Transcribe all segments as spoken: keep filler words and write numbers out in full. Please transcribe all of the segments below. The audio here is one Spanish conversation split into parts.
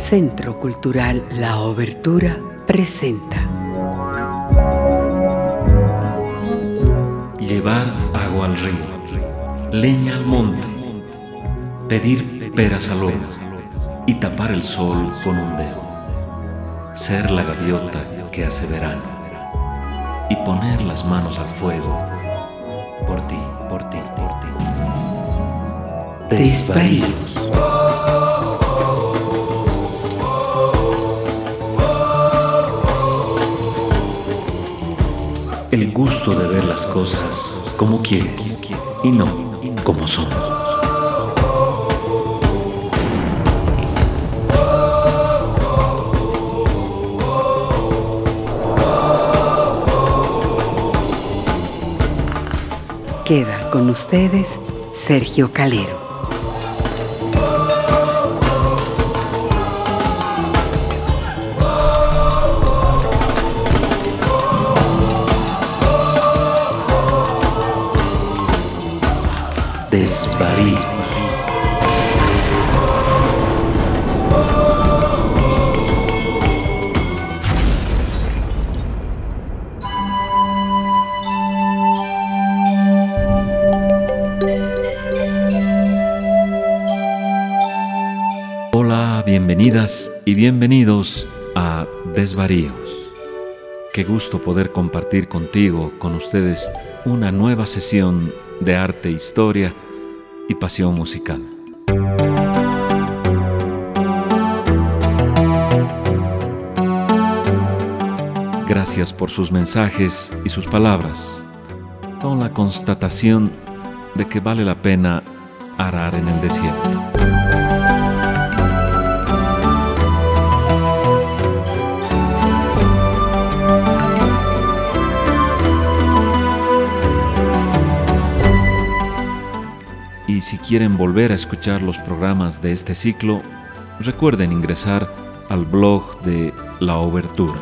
Centro Cultural La Obertura presenta Llevar agua al río, leña al monte, pedir peras al horno y tapar el sol con un dedo, ser la gaviota que hace verano y poner las manos al fuego por ti, por ti, por ti. Desvaríos. El gusto de ver las cosas como quieres y no como son. Queda con ustedes Sergio Calero. Desvaríos. Hola, bienvenidas y bienvenidos a Desvaríos. Qué gusto poder compartir contigo, con ustedes, una nueva sesión de arte, historia y pasión musical. Gracias por sus mensajes y sus palabras, con la constatación de que vale la pena arar en el desierto. Y si quieren volver a escuchar los programas de este ciclo, recuerden ingresar al blog de La Obertura.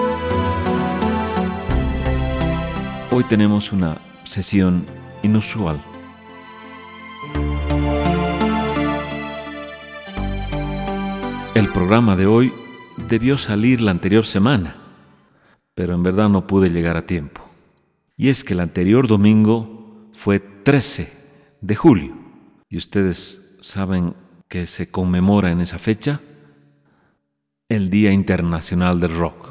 Hoy tenemos una sesión inusual. El programa de hoy debió salir la anterior semana, pero en verdad no pude llegar a tiempo. Y es que el anterior domingo fue trece de julio. ¿Y ustedes saben que se conmemora en esa fecha? El Día Internacional del Rock.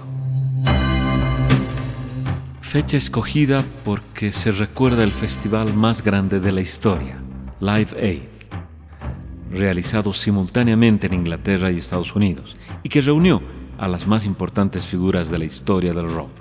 Fecha escogida porque se recuerda el festival más grande de la historia, Live Aid, realizado simultáneamente en Inglaterra y Estados Unidos, y que reunió a las más importantes figuras de la historia del rock.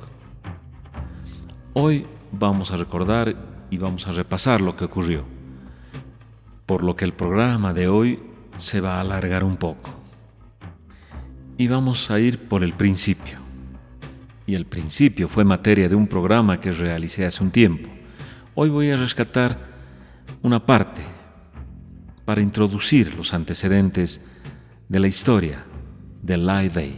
Hoy vamos a recordar y vamos a repasar lo que ocurrió, por lo que el programa de hoy se va a alargar un poco. Y vamos a ir por el principio. Y el principio fue materia de un programa que realicé hace un tiempo. Hoy voy a rescatar una parte para introducir los antecedentes de la historia de Live Aid.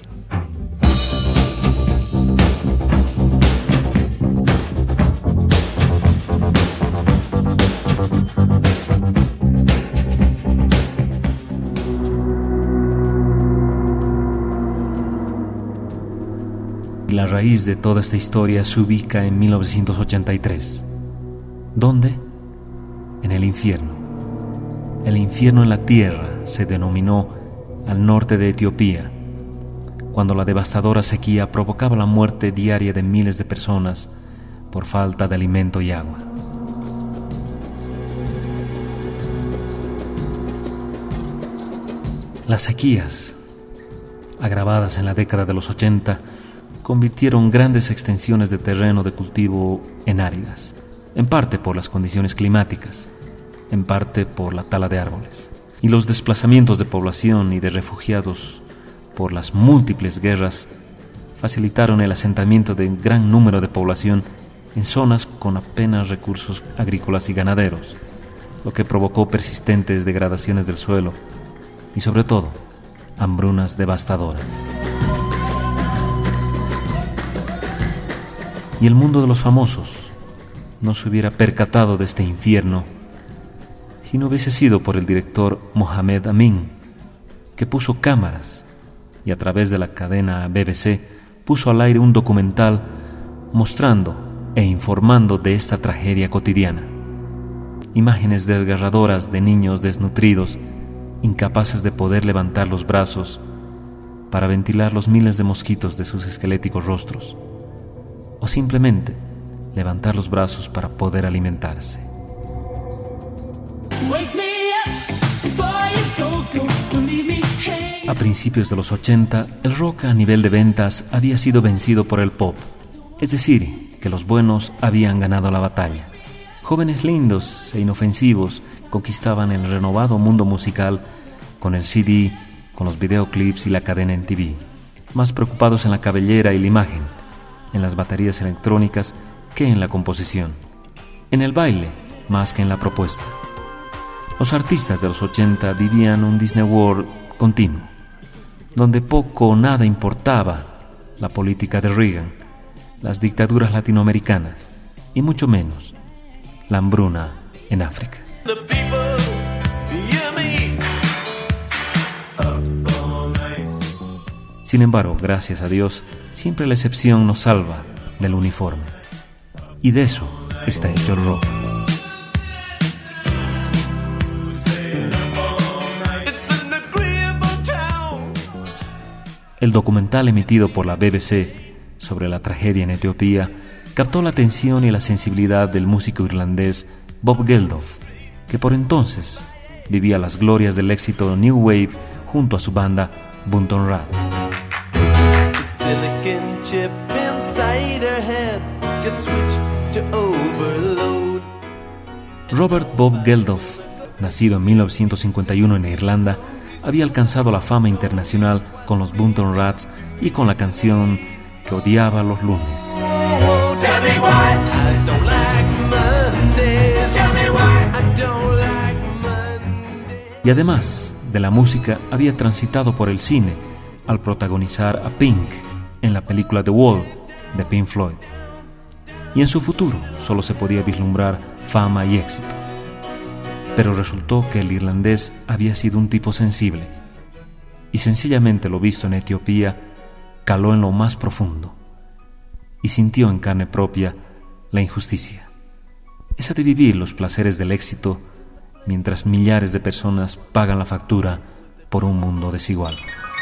La raíz de toda esta historia se ubica en mil novecientos ochenta y tres. ¿Dónde? En el infierno. El infierno en la tierra se denominó al norte de Etiopía, cuando la devastadora sequía provocaba la muerte diaria de miles de personas por falta de alimento y agua. Las sequías, agravadas en la década de los ochenta, convirtieron grandes extensiones de terreno de cultivo en áridas, en parte por las condiciones climáticas, en parte por la tala de árboles, y los desplazamientos de población y de refugiados por las múltiples guerras facilitaron el asentamiento de un gran número de población en zonas con apenas recursos agrícolas y ganaderos, lo que provocó persistentes degradaciones del suelo y, sobre todo, hambrunas devastadoras. Y el mundo de los famosos no se hubiera percatado de este infierno si no hubiese sido por el director Mohamed Amin, que puso cámaras y a través de la cadena B B C puso al aire un documental mostrando e informando de esta tragedia cotidiana. Imágenes desgarradoras de niños desnutridos, incapaces de poder levantar los brazos para ventilar los miles de mosquitos de sus esqueléticos rostros, o simplemente levantar los brazos para poder alimentarse. A principios de los ochenta, el rock a nivel de ventas había sido vencido por el pop, es decir, que los buenos habían ganado la batalla. Jóvenes lindos e inofensivos conquistaban el renovado mundo musical con el C D, con los videoclips y la cadena M T V, más preocupados en la cabellera y la imagen, en las baterías electrónicas que en la composición, en el baile más que en la propuesta. Los artistas de los ochenta vivían un Disney World continuo, donde poco o nada importaba la política de Reagan, las dictaduras latinoamericanas y mucho menos la hambruna en África. Sin embargo, gracias a Dios, siempre la excepción nos salva del uniforme. Y de eso está hecho el rock. El documental emitido por la B B C sobre la tragedia en Etiopía captó la atención y la sensibilidad del músico irlandés Bob Geldof, que por entonces vivía las glorias del éxito New Wave junto a su banda Bunton Rats. Robert Bob Geldof, nacido en mil novecientos cincuenta y uno en Irlanda, había alcanzado la fama internacional con los Bunton Rats y con la canción que odiaba los lunes. Y además de la música, había transitado por el cine al protagonizar a Pink en la película The Wall de Pink Floyd. Y en su futuro solo se podía vislumbrar fama y éxito. Pero resultó que el irlandés había sido un tipo sensible, y sencillamente lo visto en Etiopía caló en lo más profundo, y sintió en carne propia la injusticia, esa de vivir los placeres del éxito mientras millares de personas pagan la factura por un mundo desigual.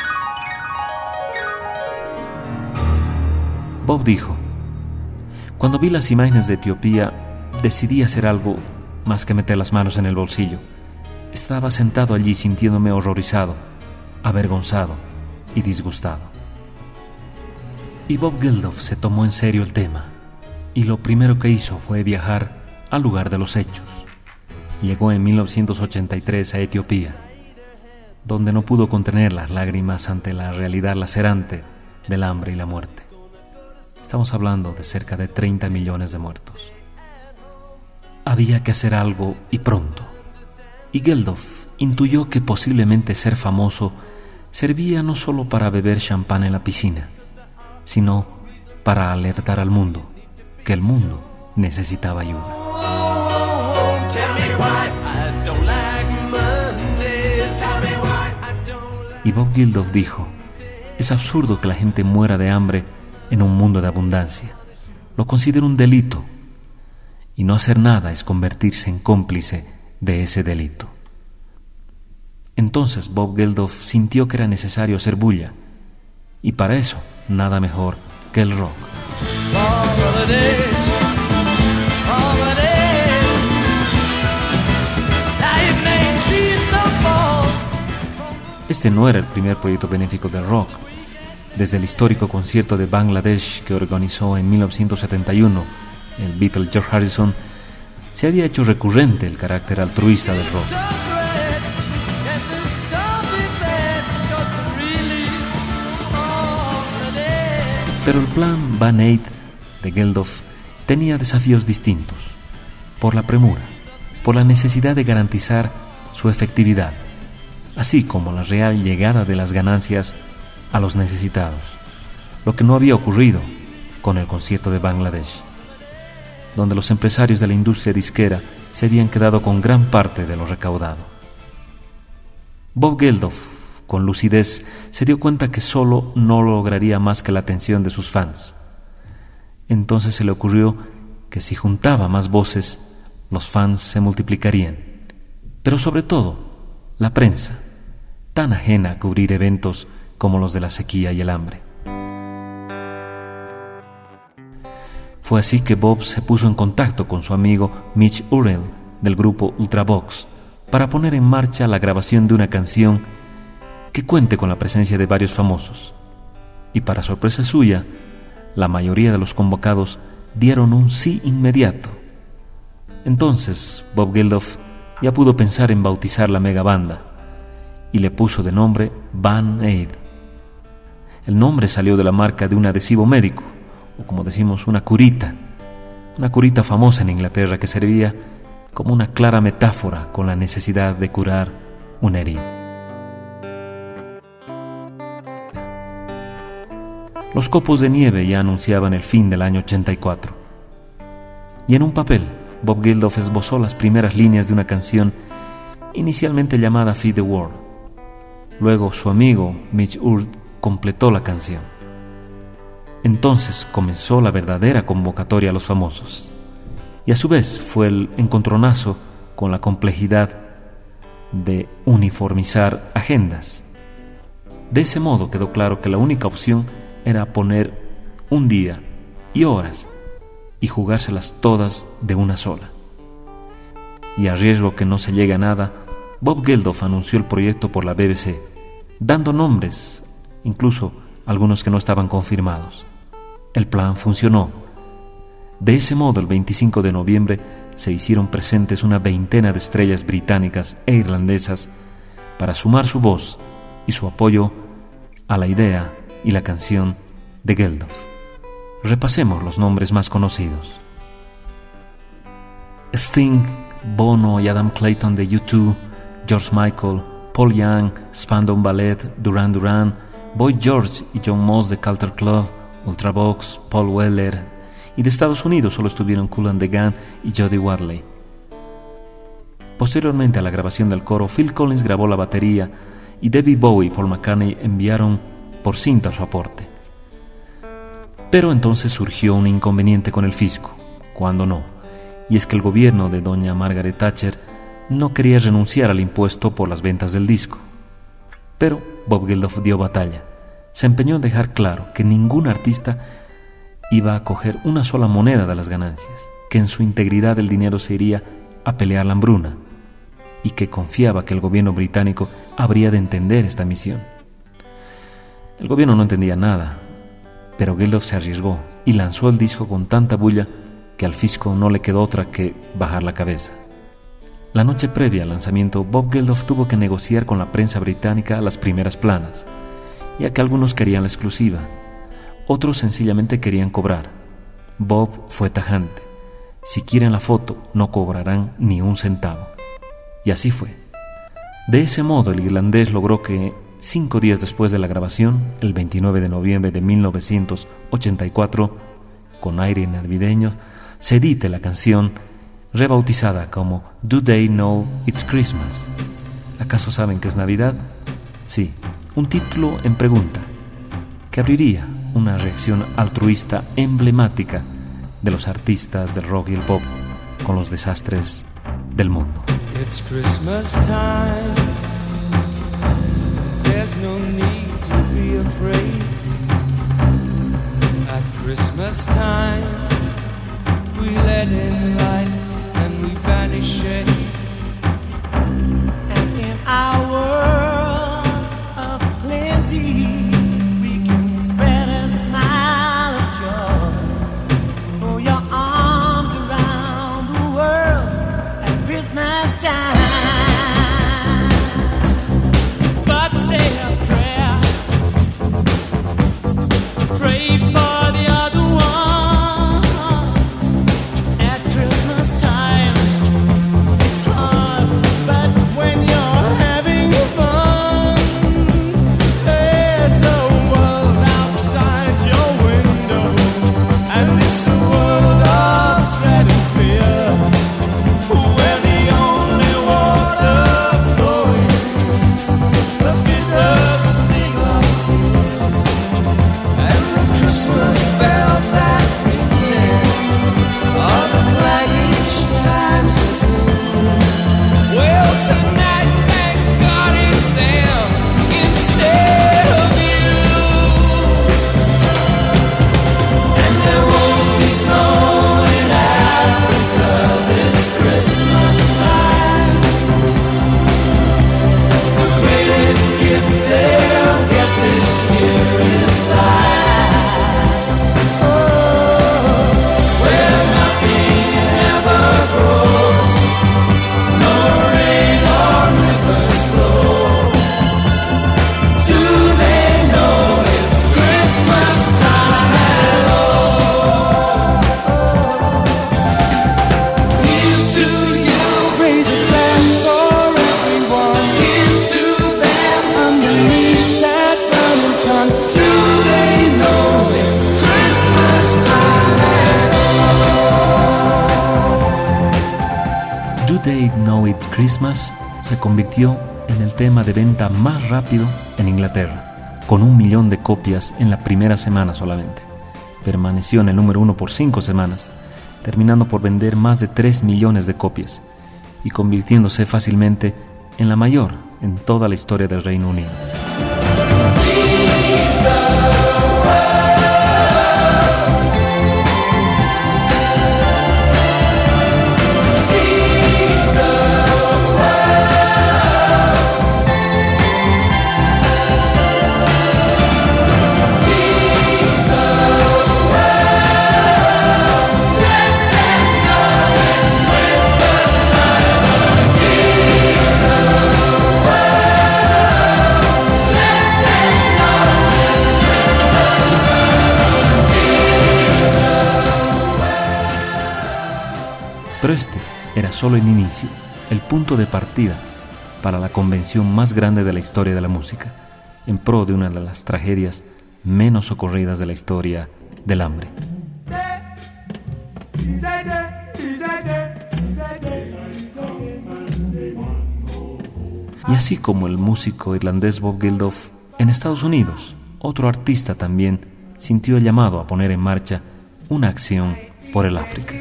Bob dijo: cuando vi las imágenes de Etiopía, decidí hacer algo más que meter las manos en el bolsillo. Estaba sentado allí sintiéndome horrorizado, avergonzado y disgustado. Y Bob Geldof se tomó en serio el tema, y lo primero que hizo fue viajar al lugar de los hechos. Llegó en mil novecientos ochenta y tres a Etiopía, donde no pudo contener las lágrimas ante la realidad lacerante del hambre y la muerte. Estamos hablando de cerca de treinta millones de muertos. Había que hacer algo y pronto. Y Geldof intuyó que posiblemente ser famoso servía no solo para beber champán en la piscina, sino para alertar al mundo que el mundo necesitaba ayuda. Y Bob Geldof dijo: es absurdo que la gente muera de hambre en un mundo de abundancia. Lo considero un delito. Y no hacer nada es convertirse en cómplice de ese delito. Entonces Bob Geldof sintió que era necesario hacer bulla, y para eso nada mejor que el rock. Este no era el primer proyecto benéfico del rock. Desde el histórico concierto de Bangladesh que organizó en mil novecientos setenta y uno el Beatle George Harrison, se había hecho recurrente el carácter altruista del rock. Pero el plan Band Aid de Geldof tenía desafíos distintos, por la premura, por la necesidad de garantizar su efectividad, así como la real llegada de las ganancias a los necesitados, lo que no había ocurrido con el concierto de Bangladesh, donde los empresarios de la industria disquera se habían quedado con gran parte de lo recaudado. Bob Geldof con lucidez, se dio cuenta que solo no lograría más que la atención de sus fans. Entonces se le ocurrió que si juntaba más voces, los fans se multiplicarían. Pero sobre todo, la prensa, tan ajena a cubrir eventos como los de la sequía y el hambre. Fue así que Bob se puso en contacto con su amigo Mitch Urrell del grupo Ultravox para poner en marcha la grabación de una canción que cuente con la presencia de varios famosos. Y para sorpresa suya, la mayoría de los convocados dieron un sí inmediato. Entonces Bob Geldof ya pudo pensar en bautizar la megabanda y le puso de nombre Band Aid. El nombre salió de la marca de un adhesivo médico, o como decimos, una curita, una curita famosa en Inglaterra que servía como una clara metáfora con la necesidad de curar una herida. Los copos de nieve ya anunciaban el fin del año ochenta y cuatro. Y en un papel, Bob Geldof esbozó las primeras líneas de una canción inicialmente llamada Feed the World. Luego su amigo Mitch Urd completó la canción. Entonces comenzó la verdadera convocatoria a los famosos. Y a su vez fue el encontronazo con la complejidad de uniformizar agendas. De ese modo quedó claro que la única opción era poner un día y horas y jugárselas todas de una sola. Y a riesgo que no se llegue a nada, Bob Geldof anunció el proyecto por la B B C, dando nombres, incluso algunos que no estaban confirmados. El plan funcionó. De ese modo, el veinticinco de noviembre se hicieron presentes una veintena de estrellas británicas e irlandesas para sumar su voz y su apoyo a la idea y la canción de Geldof. Repasemos los nombres más conocidos: Sting, Bono y Adam Clayton de U dos, George Michael, Paul Young, Spandau Ballet, Duran Duran, Boy George y John Moss de Culture Club, Ultravox, Paul Weller, y de Estados Unidos solo estuvieron Kool and the Gang y Jody Watley. Posteriormente a la grabación del coro, Phil Collins grabó la batería y David Bowie y Paul McCartney enviaron por cinta su aporte. Pero entonces surgió un inconveniente con el fisco, cuando no, y es que el gobierno de doña Margaret Thatcher no quería renunciar al impuesto por las ventas del disco. Pero Bob Geldof dio batalla. Se empeñó en dejar claro que ningún artista iba a coger una sola moneda de las ganancias, que en su integridad el dinero se iría a pelear la hambruna, y que confiaba que el gobierno británico habría de entender esta misión. El gobierno no entendía nada, pero Geldof se arriesgó y lanzó el disco con tanta bulla que al fisco no le quedó otra que bajar la cabeza. La noche previa al lanzamiento, Bob Geldof tuvo que negociar con la prensa británica las primeras planas, ya que algunos querían la exclusiva, otros sencillamente querían cobrar. Bob fue tajante: si quieren la foto, no cobrarán ni un centavo. Y así fue. De ese modo, el irlandés logró que, cinco días después de la grabación, el veintinueve de noviembre de mil novecientos ochenta y cuatro, con aire navideño, se edite la canción rebautizada como Do They Know It's Christmas? ¿Acaso saben que es Navidad? Sí, un título en pregunta, que abriría una reacción altruista emblemática de los artistas del rock y el pop con los desastres del mundo. It's Christmas time. There's no need to be afraid. At Christmas time, we let in light and we banish shade. And in our world of plenty, we can spread a smile of joy. Throw your arms around the world at Christmas time. But say a prayer, pray for the other ones. At Christmas time, it's You They Know It's Christmas se convirtió en el tema de venta más rápido en Inglaterra, con un millón de copias en la primera semana solamente. Permaneció en el número uno por cinco semanas, terminando por vender más de tres millones de copias y convirtiéndose fácilmente en la mayor en toda la historia del Reino Unido. Pero este era solo el inicio, el punto de partida para la convención más grande de la historia de la música, en pro de una de las tragedias menos socorridas de la historia del hambre. Y así como el músico irlandés Bob Geldof, en Estados Unidos, otro artista también sintió el llamado a poner en marcha una acción por el África.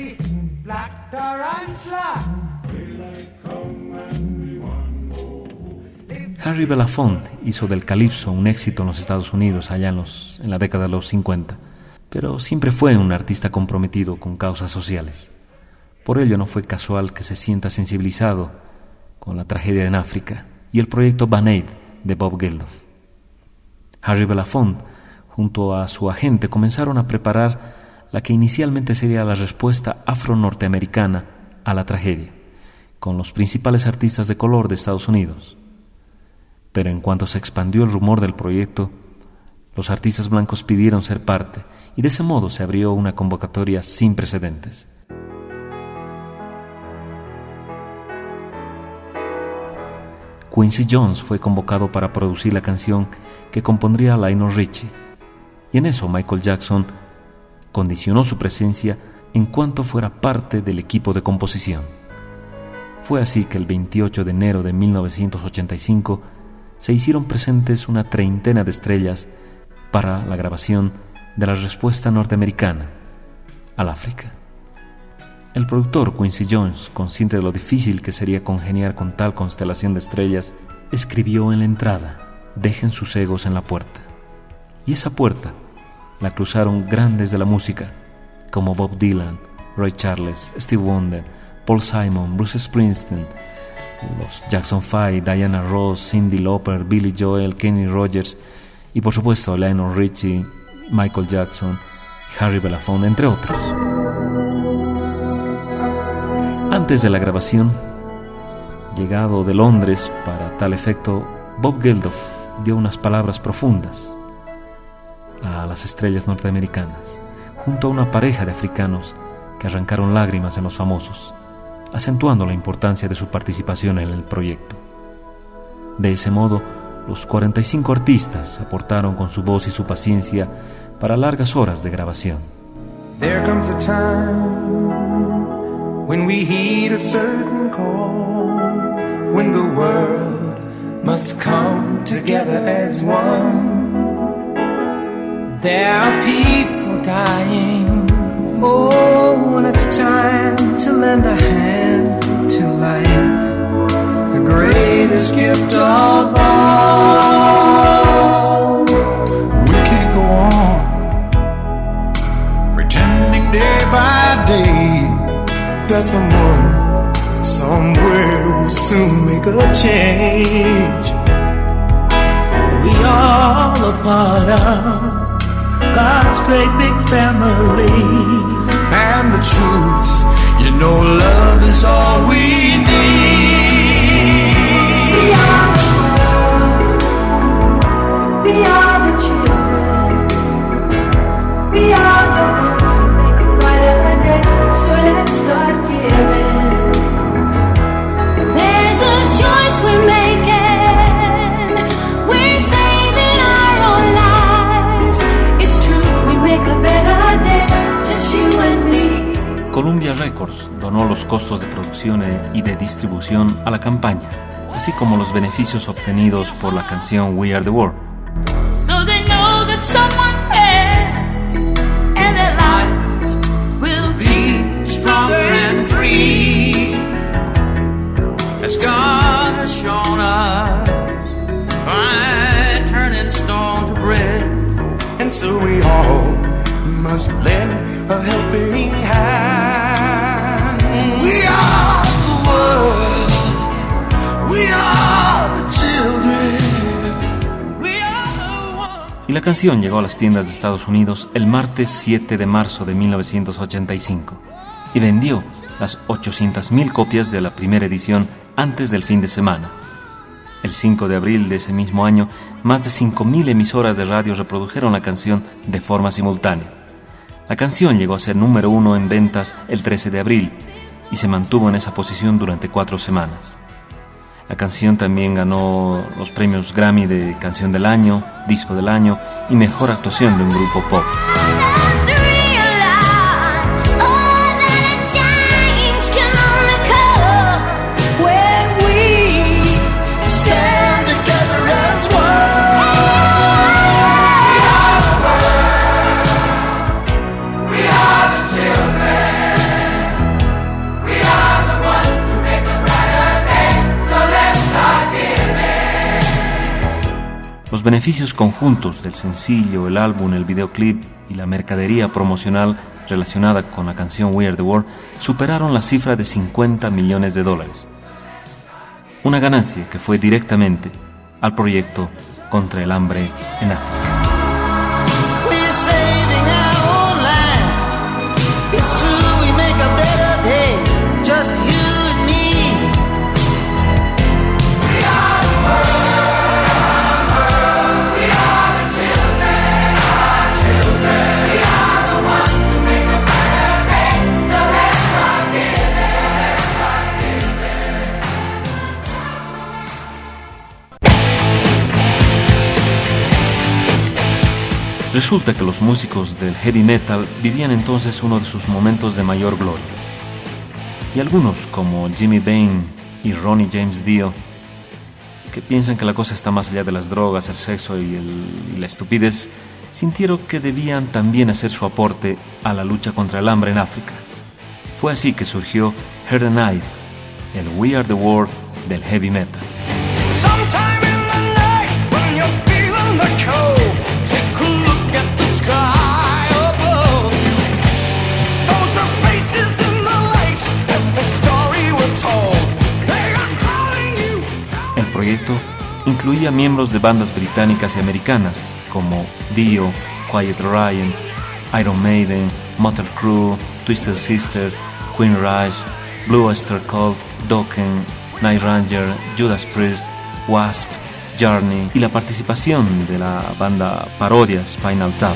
Harry Belafonte hizo del calipso un éxito en los Estados Unidos allá en, los, en la década de los cincuenta, pero siempre fue un artista comprometido con causas sociales. Por ello no fue casual que se sienta sensibilizado con la tragedia en África y el proyecto Band Aid de Bob Geldof. Harry Belafonte, junto a su agente, comenzaron a preparar la que inicialmente sería la respuesta afro-norteamericana a la tragedia, con los principales artistas de color de Estados Unidos. Pero en cuanto se expandió el rumor del proyecto, los artistas blancos pidieron ser parte, y de ese modo se abrió una convocatoria sin precedentes. Quincy Jones fue convocado para producir la canción que compondría Lionel Richie, y en eso Michael Jackson condicionó su presencia en cuanto fuera parte del equipo de composición. Fue así que el veintiocho de enero de mil novecientos ochenta y cinco se hicieron presentes una treintena de estrellas para la grabación de la respuesta norteamericana al África. El productor Quincy Jones, consciente de lo difícil que sería congeniar con tal constelación de estrellas, escribió en la entrada: "Dejen sus egos en la puerta". Y esa puerta la cruzaron grandes de la música como Bob Dylan, Ray Charles, Stevie Wonder, Paul Simon, Bruce Springsteen, los Jackson Five, Diana Ross, Cyndi Lauper, Billy Joel, Kenny Rogers y por supuesto Lionel Richie, Michael Jackson, Harry Belafonte, entre otros. Antes de la grabación, llegado de Londres para tal efecto, Bob Geldof dio unas palabras profundas a las estrellas norteamericanas, junto a una pareja de africanos que arrancaron lágrimas en los famosos, acentuando la importancia de su participación en el proyecto. De ese modo, los cuarenta y cinco artistas aportaron con su voz y su paciencia para largas horas de grabación. There comes a time when we heed a certain call, when the world must come together as one. There are people dying. Oh, when it's time to lend a hand to life, the greatest gift of all. We can't go on pretending day by day that someone somewhere will soon make a change. We all a part of God's great big family, and the truth, you know, love is all we need. We are the world, we are the children, we are the ones who make a brighter day, so let's start giving. There's a choice we're making, we're saving our own lives. It's true, we make a better day, just you and me. Columbia Records donó los costos de producción y de distribución a la campaña, así como los beneficios obtenidos por la canción We Are the World. So they know that someone cares and their life will be stronger and free, as God has shown us by turning stone to bread. And so we all must lend a helping hand. We are the world, we are the children, we are the one. Y la canción llegó a las tiendas de Estados Unidos el martes siete de marzo de mil novecientos ochenta y cinco y vendió las ochocientas mil copias de la primera edición antes del fin de semana. El cinco de abril de ese mismo año, más de cinco mil emisoras de radio reprodujeron la canción de forma simultánea. La canción llegó a ser número uno en ventas el trece de abril y se mantuvo en esa posición durante cuatro semanas. La canción también ganó los premios Grammy de Canción del Año, Disco del Año y Mejor Actuación de un Grupo Pop. Los beneficios conjuntos del sencillo, el álbum, el videoclip y la mercadería promocional relacionada con la canción We Are the World superaron la cifra de cincuenta millones de dólares. Una ganancia que fue directamente al proyecto contra el hambre en África. Resulta que los músicos del heavy metal vivían entonces uno de sus momentos de mayor gloria. Y algunos, como Jimmy Bain y Ronnie James Dio, que piensan que la cosa está más allá de las drogas, el sexo y, el, y la estupidez, sintieron que debían también hacer su aporte a la lucha contra el hambre en África. Fue así que surgió Hear the Night, el We Are the World del heavy metal. Sometime in the night when you're feeling the cold, take a look at the sky above you. Those are faces in the lights of the story we're told. They are calling you. El proyecto incluía miembros de bandas británicas y americanas como Dio, Quiet Riot, Iron Maiden, Motley Crue, Twisted Sister, Queen Rise, Blue Oyster Cult, Dokken, Night Ranger, Judas Priest, Wasp, Journey y la participación de la banda parodia Spinal Tap.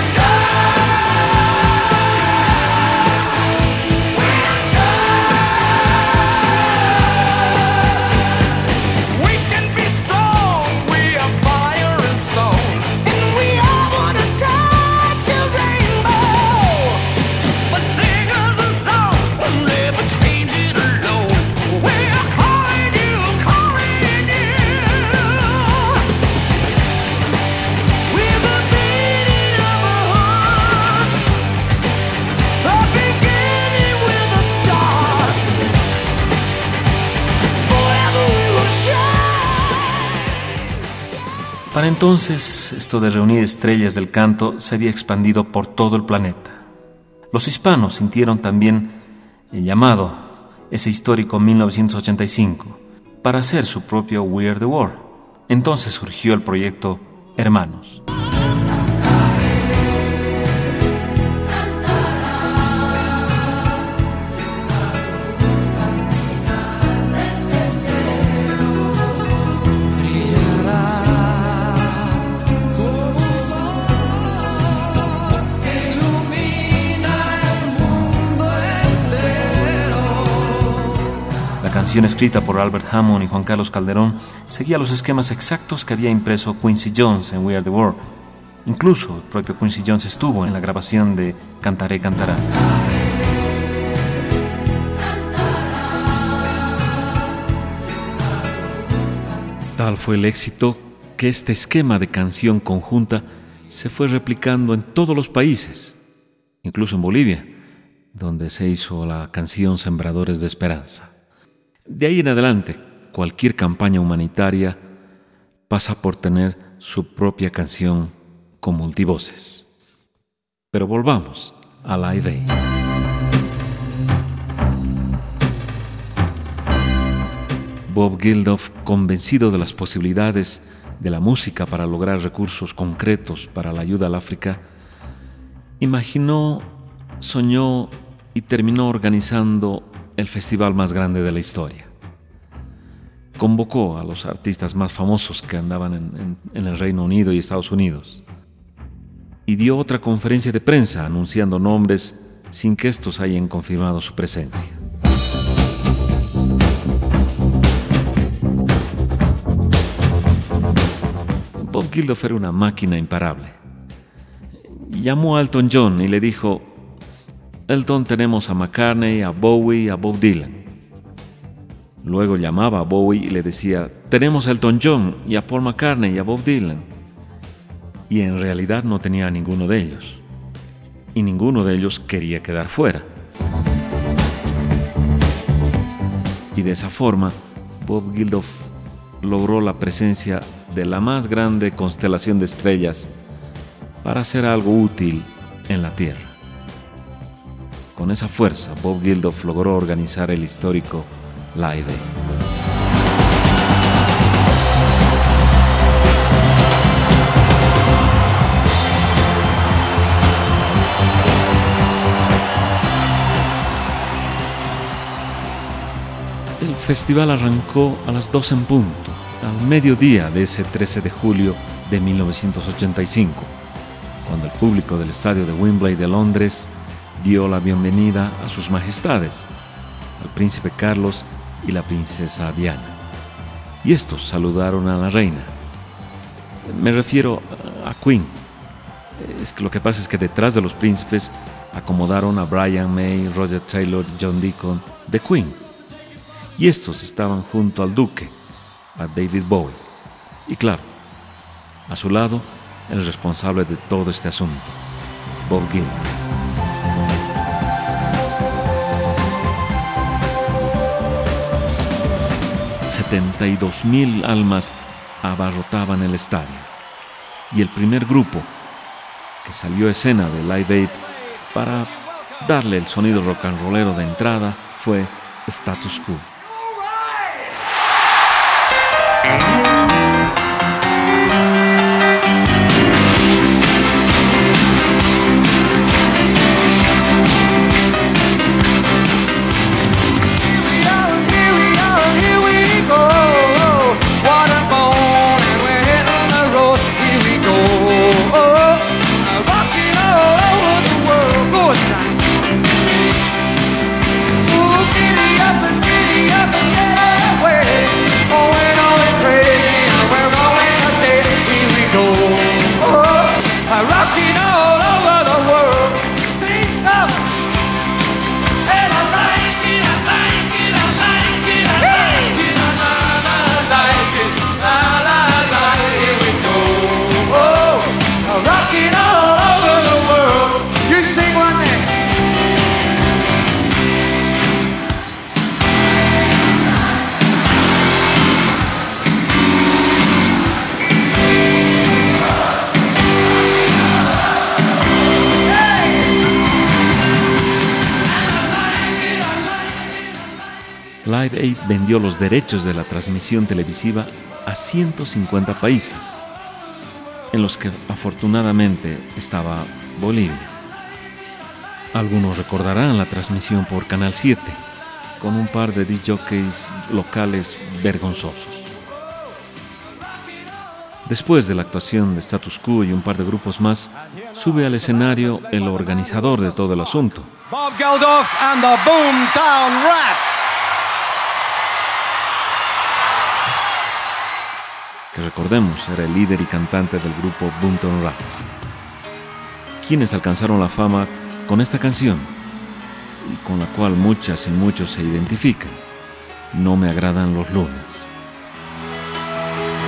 Para entonces, esto de reunir estrellas del canto se había expandido por todo el planeta. Los hispanos sintieron también el llamado, ese histórico mil novecientos ochenta y cinco, para hacer su propio We Are the World. Entonces surgió el proyecto Hermanos. La canción, escrita por Albert Hammond y Juan Carlos Calderón, seguía los esquemas exactos que había impreso Quincy Jones en We Are the World. Incluso el propio Quincy Jones estuvo en la grabación de Cantaré, Cantarás. Tal fue el éxito que este esquema de canción conjunta se fue replicando en todos los países, incluso en Bolivia, donde se hizo la canción Sembradores de Esperanza. De ahí en adelante, cualquier campaña humanitaria pasa por tener su propia canción con multivoces. Pero volvamos a Live Aid. Bob Geldof, convencido de las posibilidades de la música para lograr recursos concretos para la ayuda al África, imaginó, soñó y terminó organizando el festival más grande de la historia. Convocó a los artistas más famosos que andaban en, en, en el Reino Unido y Estados Unidos y dio otra conferencia de prensa anunciando nombres sin que estos hayan confirmado su presencia. Bob Geldof era una máquina imparable. Llamó a Elton John y le dijo: Elton, tenemos a McCartney, a Bowie, a Bob Dylan. Luego llamaba a Bowie y le decía: tenemos a Elton John y a Paul McCartney y a Bob Dylan. Y en realidad no tenía a ninguno de ellos. Y ninguno de ellos quería quedar fuera. Y de esa forma, Bob Geldof logró la presencia de la más grande constelación de estrellas para hacer algo útil en la Tierra. Con esa fuerza, Bob Geldof logró organizar el histórico Live Aid. El festival arrancó a las dos en punto, al mediodía de ese trece de julio de mil novecientos ochenta y cinco, cuando el público del estadio de Wembley de Londres dio la bienvenida a sus majestades, al príncipe Carlos y la princesa Diana. Y estos saludaron a la reina. Me refiero a Queen. Es que lo que pasa es que detrás de los príncipes acomodaron a Brian May, Roger Taylor y John Deacon de Queen. Y estos estaban junto al duque, a David Bowie. Y claro, a su lado, el responsable de todo este asunto, Bob Geldof. setenta y dos mil almas abarrotaban el estadio. Y el primer grupo que salió a escena de Live Aid para darle el sonido rock and rollero de entrada fue Status Quo. Live Aid vendió los derechos de la transmisión televisiva a ciento cincuenta países, en los que afortunadamente estaba Bolivia. Algunos recordarán la transmisión por Canal siete, con un par de disc jockeys locales vergonzosos. Después de la actuación de Status Quo y un par de grupos más, sube al escenario el organizador de todo el asunto, Bob Geldof and the Boomtown Rats. que recordemos era el líder y cantante del grupo Boomtown Rats, quienes alcanzaron la fama con esta canción y con la cual muchas y muchos se identifican: No me agradan los lunes.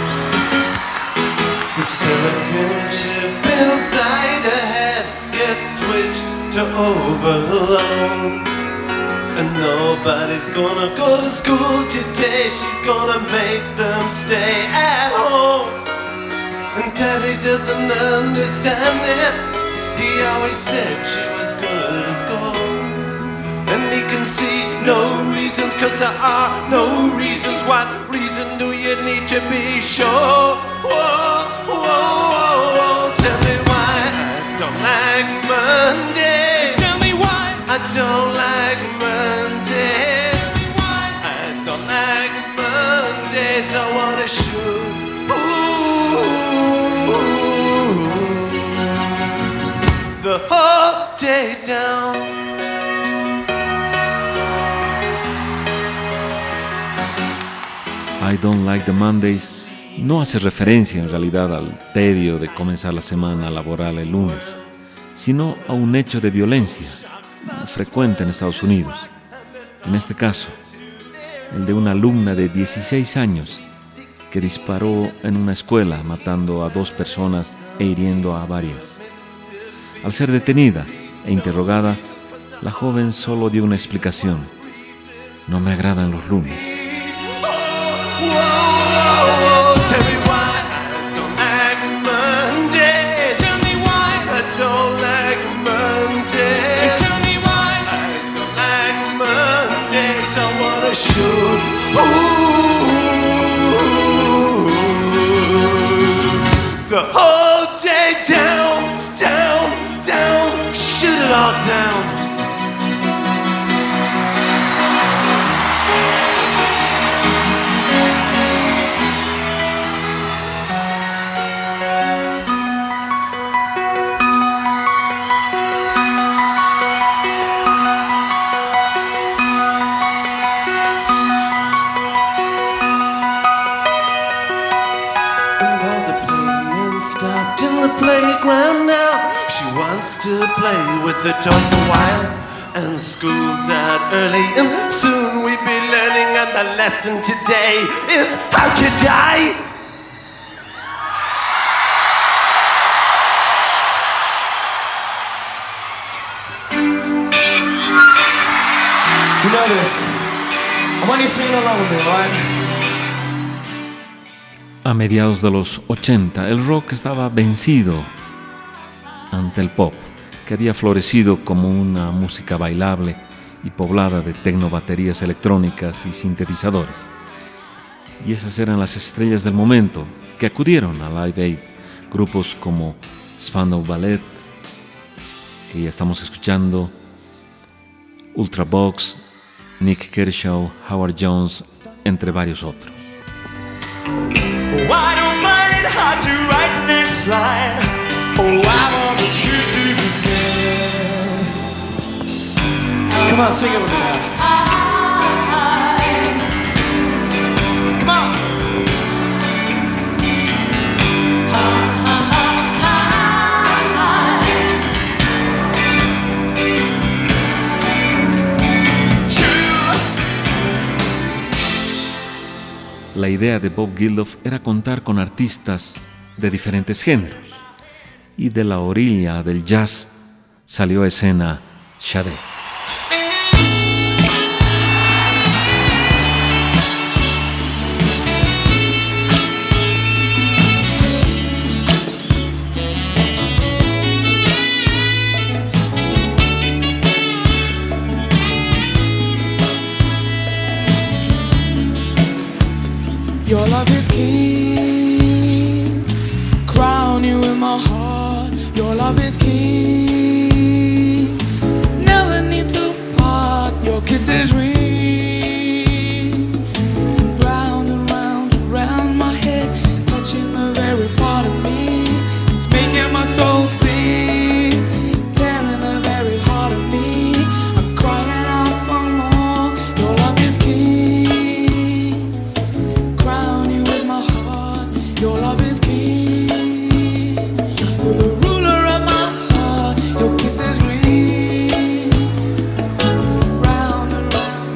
silicon chip inside her head gets switched to overload. And nobody's gonna go to school today. She's gonna make them stay at home. And Daddy doesn't understand it. He always said she was good as gold. And he can see no reasons, cause there are no reasons. What reason do you need to be sure? Whoa, whoa, whoa, whoa. Tell me why I don't like Monday. Tell me why I don't like Monday. Tell me why I don't like Mondays. I wanna shoot. Ooh, the whole day down. I Don't Like the Mondays no hace referencia en realidad al tedio de comenzar la semana laboral el lunes, sino a un hecho de violencia frecuente en Estados Unidos. En este caso, el de una alumna de dieciséis años que disparó en una escuela matando a dos personas e hiriendo a varias. Al ser detenida e interrogada, la joven solo dio una explicación: no me agradan los lunes. Whoa, whoa, whoa. Tell me why I don't like Monday. Tell me why I don't like Monday. Tell me why I don't like Mondays. I wanna shoot. Ooh, the whole day down, down, down. Shoot it all down. Playground now. She wants to play with the toys a while. And school's out early and soon we'll be learning. And the lesson today is how to die. You know this. I want you to sing along with me, right? A mediados de los ochenta, el rock estaba vencido ante el pop, que había florecido como una música bailable y poblada de tecnobaterías electrónicas y sintetizadores. Y esas eran las estrellas del momento que acudieron a Live Aid, grupos como Spandau Ballet, que ya estamos escuchando, Ultravox, Nick Kershaw, Howard Jones, entre varios otros. Oh, I don't find it hard to write the next line. Oh, I want the truth to be said. Come on, sing it with me now. Come on. La idea de Bob Geldof era contar con artistas de diferentes géneros, y de la orilla del jazz salió a escena Sade. Your love is king, crown you in my heart. Your love is king, never need to part. Your kiss is ring, round and round and round my head, touching the very part of me. It's making my soul sing, tearing the very heart of me. I'm crying out for more. Your love is king. Your love is king. You're the ruler of my heart. Your kisses ring round and round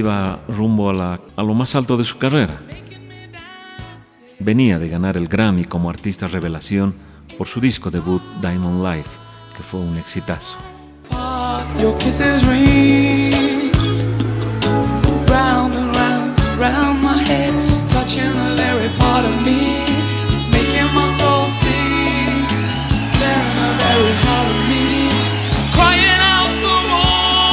iba rumbo a, la, a lo más alto de su carrera. Venía de ganar el Grammy como artista revelación por su disco debut Diamond Life, que fue un exitazo. Your kisses ring round and round, round my head, touching the very part of me. It's making my soul sing, tearing the very heart of me, crying out for more.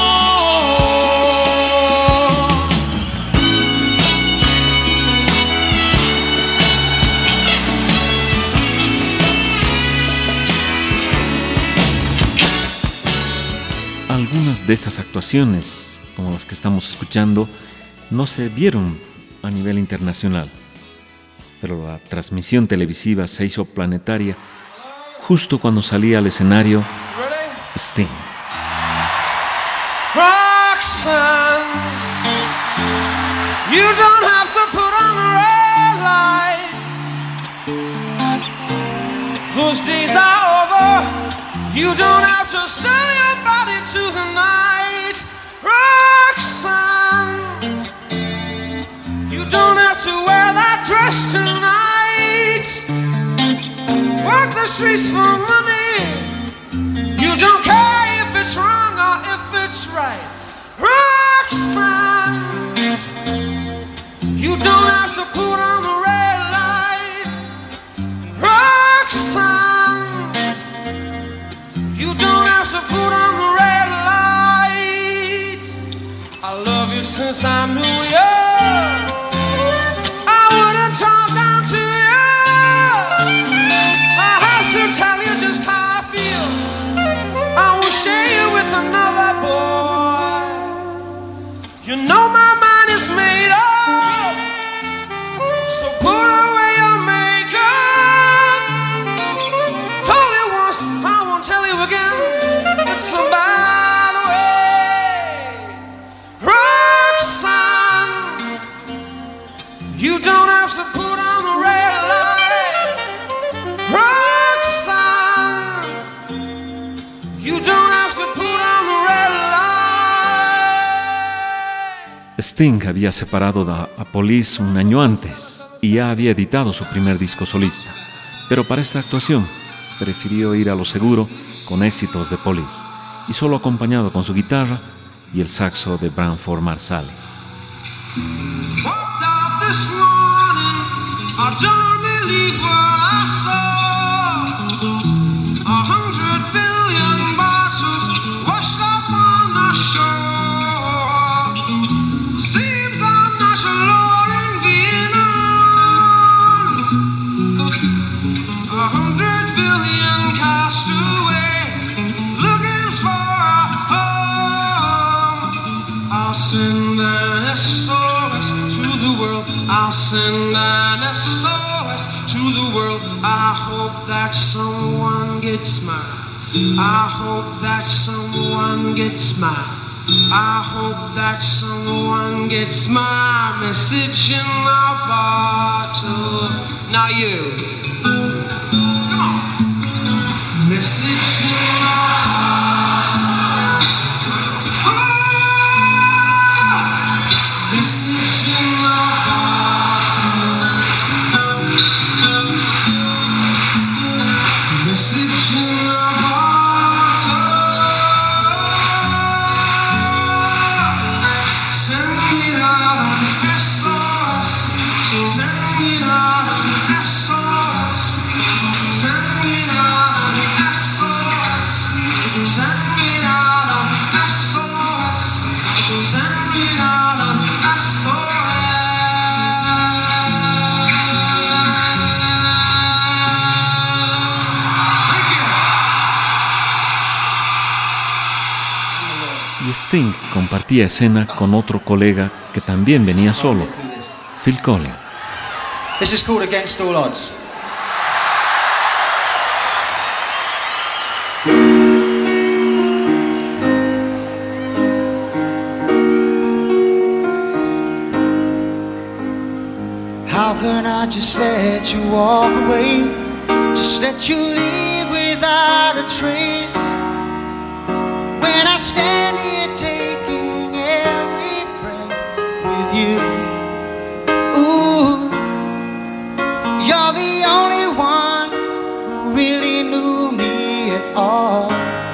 Algunas de estas actuaciones, como las que estamos escuchando, no se vieron a nivel internacional, pero la transmisión televisiva se hizo planetaria justo cuando salía al escenario Sting. Roxanne, you don't have to put on the red light. Those days are over. You don't have to sell your body to the night. Roxanne, you don't have to wear that dress tonight. Work the streets for money. You don't care if it's wrong or if it's right. Roxanne, you don't have to put on the red light. Roxanne, you don't have to put on the red light. I love you since I knew you. I wouldn't talk down to you. I have to tell you just how I feel. I won't share you with another boy. You know my mind is made up, so put away your makeup. Told you once, I won't tell you again. It's a bad way. Roxanne, you don't have to put on the red light. Roxanne, you don't have to put on the red light. Sting había separado a Police un año antes y ya había editado su primer disco solista, pero para esta actuación prefirió ir a lo seguro con éxitos de Police y solo acompañado con su guitarra y el saxo de Branford Marsalis. Walked out this morning, I don't believe what I saw. A hundred billion bottles washed up on the shore. Seems I'm not alone in being alone. A hundred billion cast away, looking for a home. I'll send an S O S to the world. I'll send an S O S to the world. I hope that someone gets mine. I hope that someone gets mine. I hope that someone gets my message in a bottle. Now you, come on. Message in a bottle. Oh, message in a bottle. Message in a bottle. Send me out an S O S. Send me out an S O S. Send me out an S O S. Send me out an S O S. Send me out an S O S. Y Sting compartía escena con otro colega que también venía solo, Phil Collins. This is called Against All Odds. How can I just let you walk away? Just let you leave without a trace? When I stand here taking every breath all.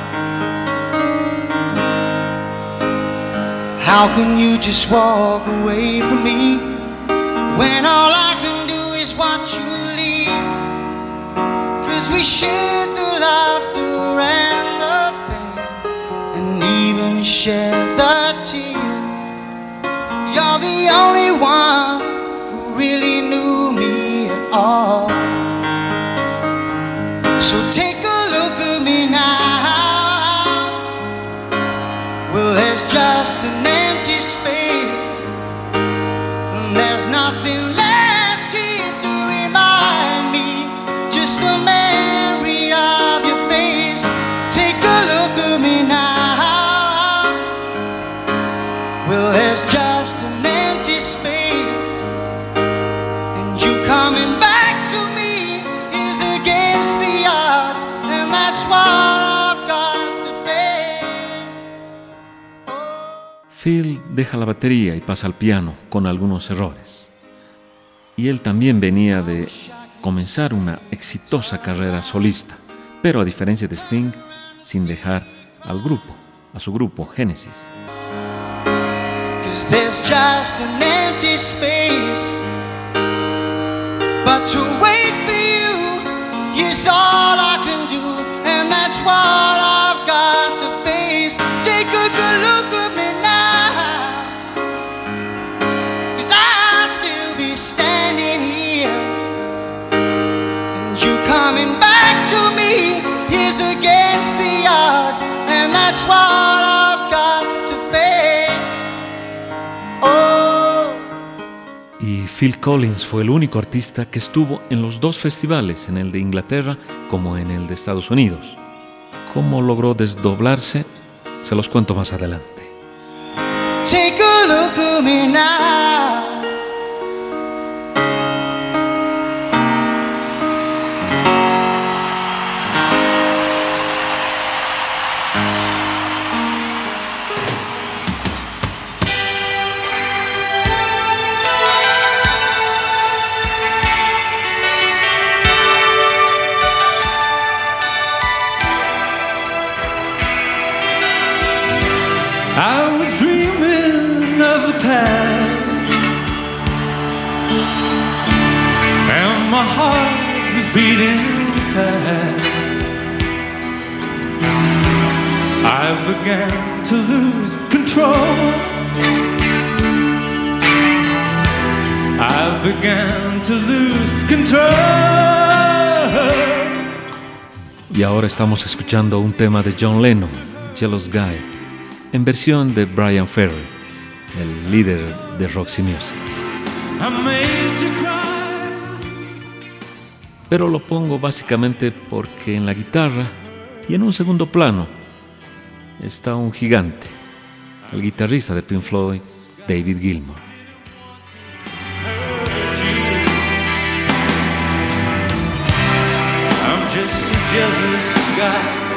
How can you just walk away from me when all I can do is watch you leave? 'Cause we shared the laughter and the pain, and even shared the tears. You're the only one who really knew me at all. So take a look at me now. Well, there's just an empty space, and there's nothing left here to remind me, just the memory of your face. Take a look at me now. Well, there's just an empty space, and you coming back to me is against the odds, and that's what I've got to face. Phil deja la batería y pasa al piano con algunos errores. Y él también venía de comenzar una exitosa carrera solista, pero a diferencia de Sting, sin dejar al grupo, a su grupo Genesis. 'Cause there's just an empty space, but to wait for you is all I can do, and that's what I've got to face. Take a good look at me now, 'cause I'll still be standing here, and you coming back to me is against the odds, and that's what I've got to face. Oh. Y Phil Collins fue el único artista que estuvo en los dos festivales, en el de Inglaterra como en el de Estados Unidos. ¿Cómo logró desdoblarse? Se los cuento más adelante. Take a look at me now. I was dreaming of the past, and my heart was beating fast. I began to lose control. I began to lose control. Y ahora estamos escuchando un tema de John Lennon, Jealous Guy, en versión de Bryan Ferry, el líder de Roxy Music. Pero lo pongo básicamente porque en la guitarra y en un segundo plano está un gigante, el guitarrista de Pink Floyd, David Gilmour. I'm just a jealous guy.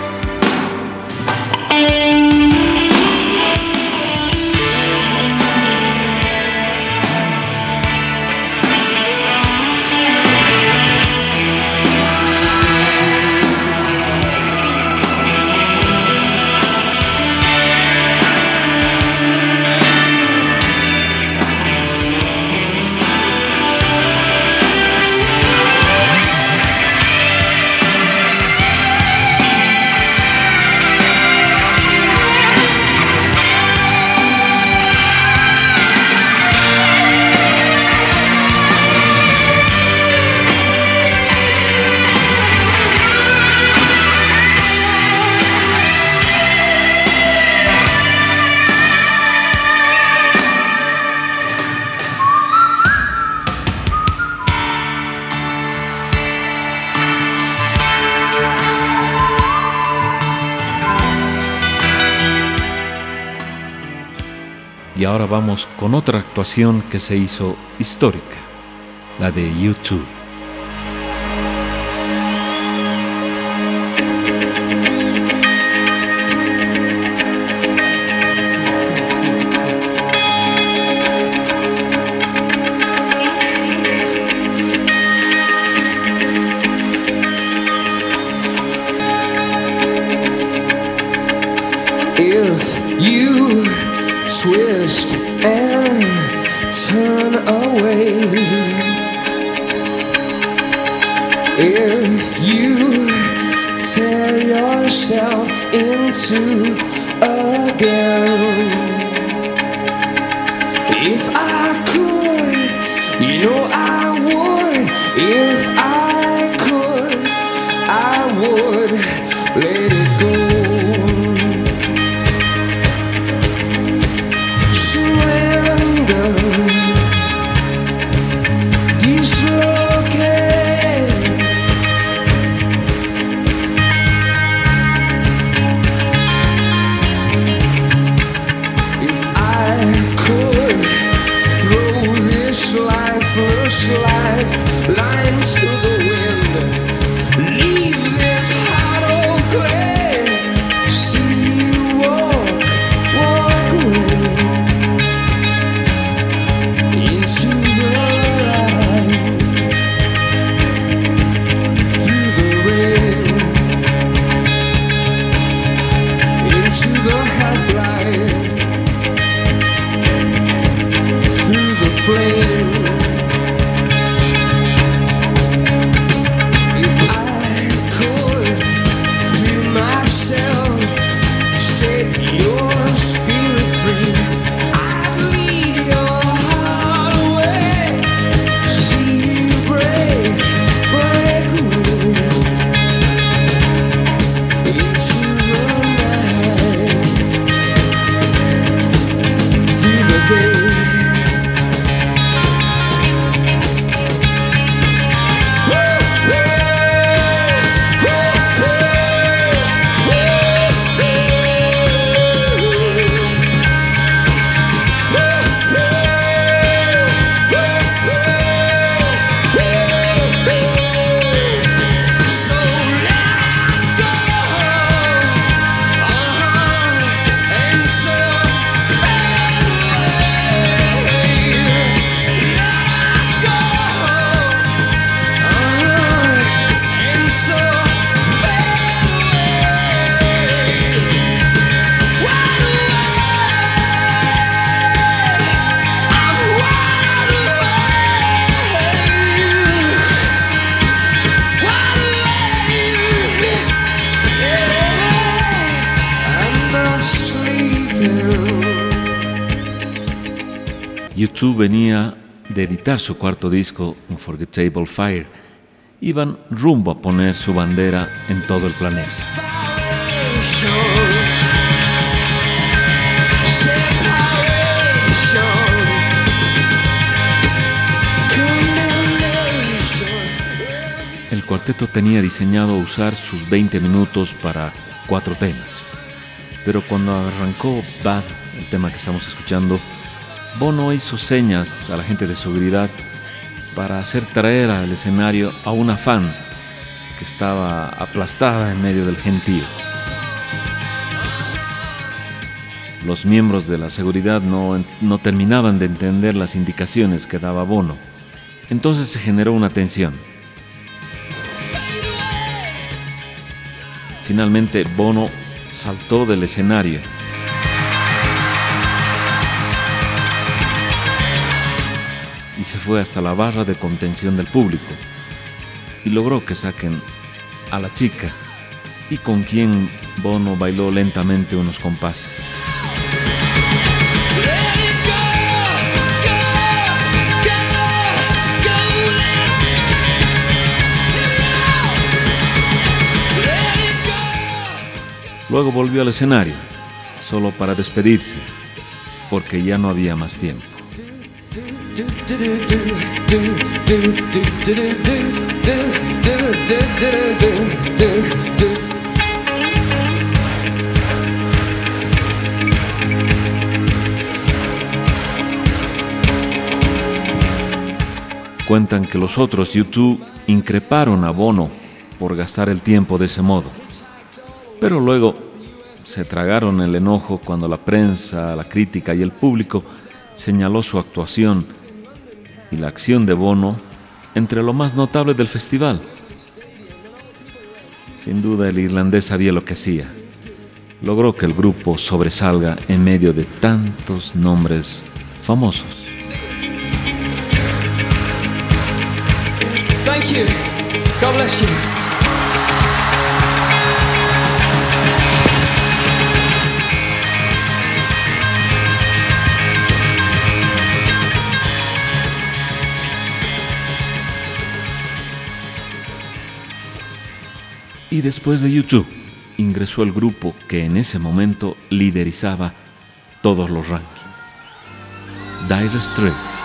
Y ahora vamos con otra actuación que se hizo histórica, la de U dos. twist and turn away. If you tear yourself into again, if I could, you know I would. If I could, I would let it go. Surrender, dislocate. If I could throw this lifeless lifeline to the wind, leave this heart of clay, see you walk, walk away into the light, through the rain, into the half-light, through the flame. If I could feel myself set your spirit free, I'd lead your heart away, see you break, break away into the night, through the day. U dos venía de editar su cuarto disco, Unforgettable Fire. Iban rumbo a poner su bandera en todo el planeta. El cuarteto tenía diseñado usar sus veinte minutos para cuatro temas. Pero cuando arrancó Bad, el tema que estamos escuchando, Bono hizo señas a la gente de seguridad para hacer traer al escenario a una fan que estaba aplastada en medio del gentío. Los miembros de la seguridad no, no terminaban de entender las indicaciones que daba Bono. Entonces se generó una tensión. Finalmente Bono saltó del escenario. Y se fue hasta la barra de contención del público y logró que saquen a la chica, y con quien Bono bailó lentamente unos compases. Luego volvió al escenario, solo para despedirse, porque ya no había más tiempo. Cuentan que los otros U dos increparon a Bono por gastar el tiempo de ese modo, pero luego se tragaron el enojo cuando la prensa, la crítica y el público señaló su actuación y la acción de Bono entre lo más notable del festival. Sin duda el irlandés sabía lo que hacía. logró que el grupo sobresalga en medio de tantos nombres famosos. Thank you. God bless you. Y después de YouTube, ingresó el grupo que en ese momento liderizaba todos los rankings, Dire Straits.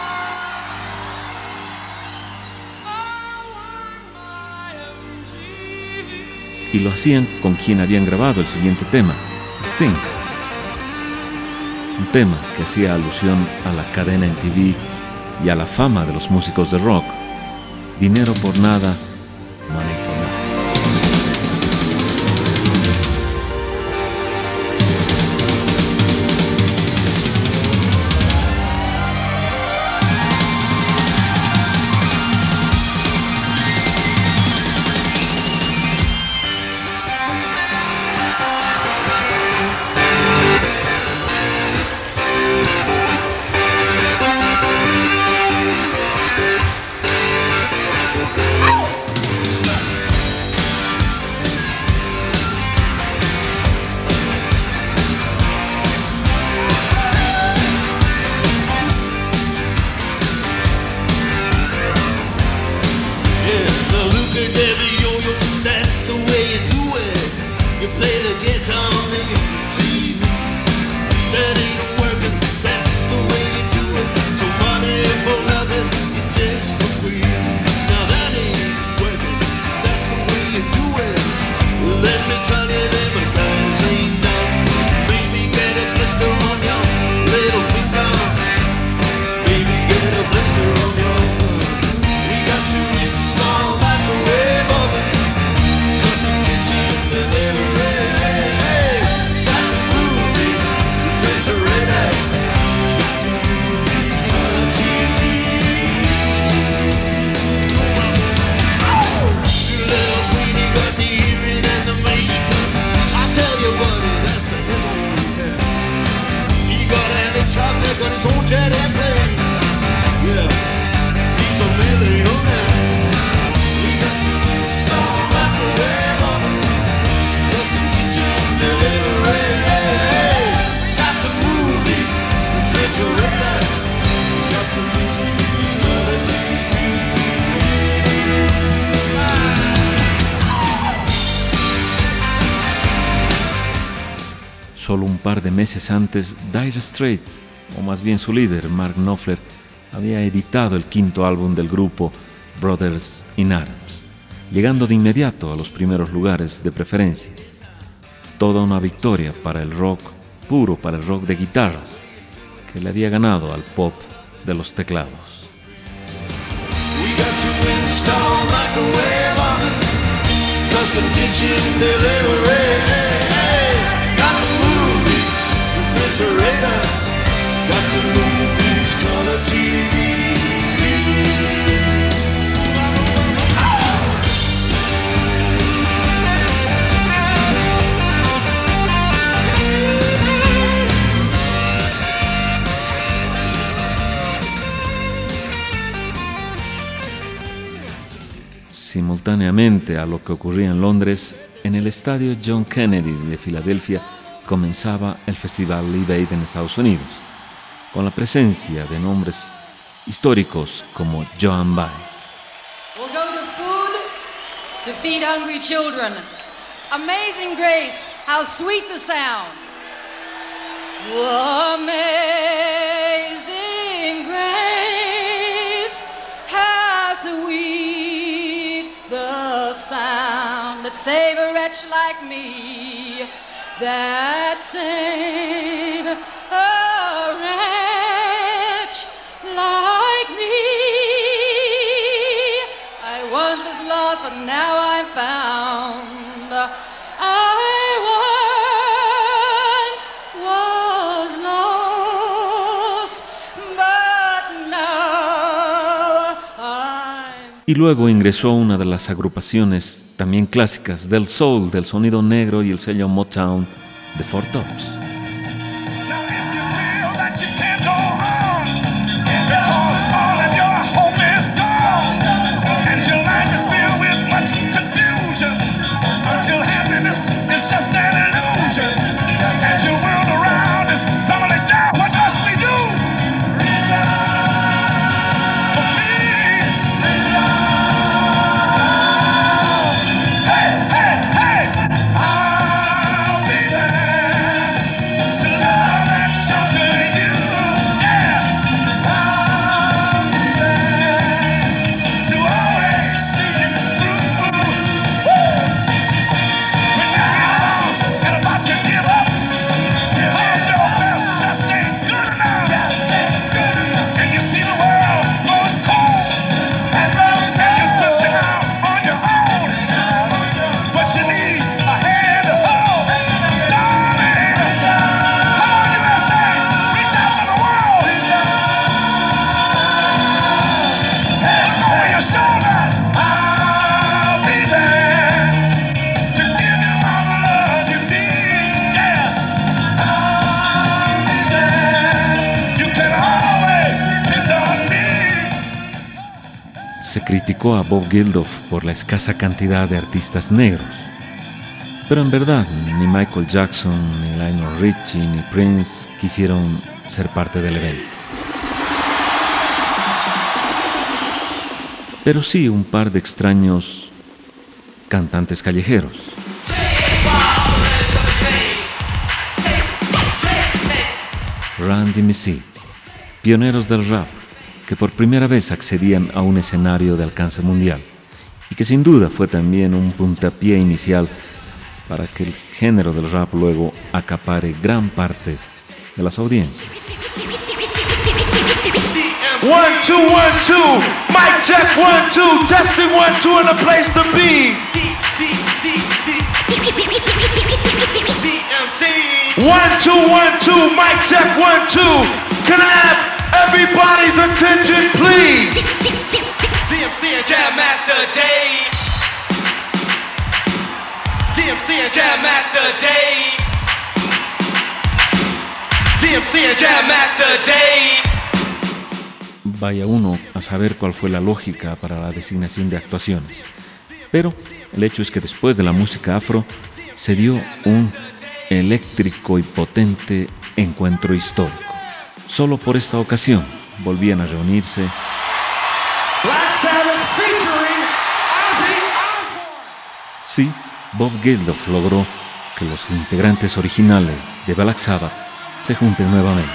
Y lo hacían con quien habían grabado el siguiente tema, Sting. Un tema que hacía alusión a la cadena M T V y a la fama de los músicos de rock. Dinero por nada, money for nothing. Solo un par de meses antes, Dire Straits, o más bien su líder, Mark Knopfler, había editado el quinto álbum del grupo, Brothers in Arms, llegando de inmediato a los primeros lugares de preferencia. Toda una victoria para el rock puro, para el rock de guitarras, que le había ganado al pop de los teclados. We got to install microwave oven, custom kitchen delivery. Got to move the refrigerator, got to move these color T Vs. Simultáneamente a lo que ocurría en Londres, en el estadio John Kennedy de Filadelfia comenzaba el festival Live Aid en Estados Unidos, con la presencia de nombres históricos como Joan Baez. We'll go to food to feed hungry children. Amazing grace, how sweet the sound. Amazing grace, how sweet the sound that save a wretch like me, that save a wretch like me. I once was lost, but now I'm found. I once was lost, but now I'm... Y luego ingresó a una de las agrupaciones también clásicas del soul, del sonido negro y el sello Motown, The Four Tops. Se criticó a Bob Geldof por la escasa cantidad de artistas negros, pero en verdad ni Michael Jackson, ni Lionel Richie, ni Prince quisieron ser parte del evento. Pero sí un par de extraños cantantes callejeros. Run D M C, pioneros del rap, que por primera vez accedían a un escenario de alcance mundial y que sin duda fue también un puntapié inicial para que el género del rap luego acapare gran parte de las audiencias. One, two, one, two, mic check, one, two, testing, one, two, in a place to be. One, two, one, two, mic check, one, two, can I have everybody's attention, please? D M C and Jam Master Dave. D M C and Jam Master Dave. D M C and Jam Master Dave. Vaya uno a saber cuál fue la lógica para la designación de actuaciones. Pero el hecho es que después de la música afro se dio un eléctrico y potente encuentro histórico. Solo por esta ocasión volvían a reunirse Black Sabbath featuring Ozzy Osbourne. Sí, Bob Geldof logró que los integrantes originales de Black Sabbath se junten nuevamente.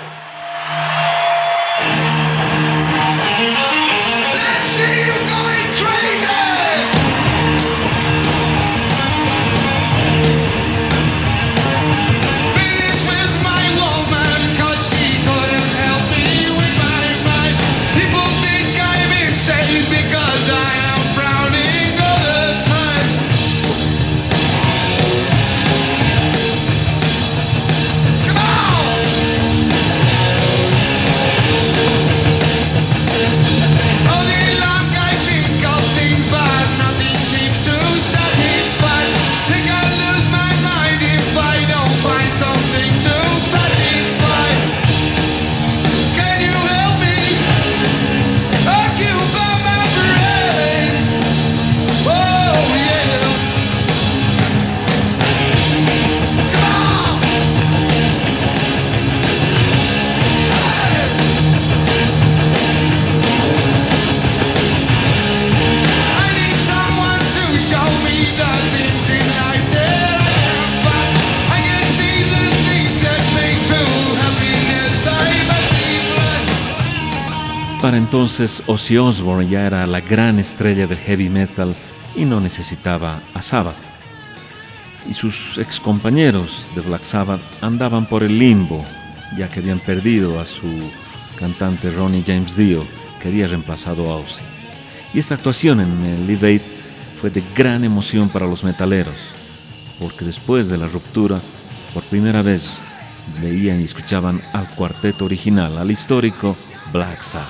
Para entonces Ozzy Osbourne ya era la gran estrella del heavy metal y no necesitaba a Sabbath. Y sus excompañeros de Black Sabbath andaban por el limbo, ya que habían perdido a su cantante Ronnie James Dio, que había reemplazado a Ozzy. Y esta actuación en el Live Aid fue de gran emoción para los metaleros, porque después de la ruptura, por primera vez veían y escuchaban al cuarteto original, al histórico Black Sabbath.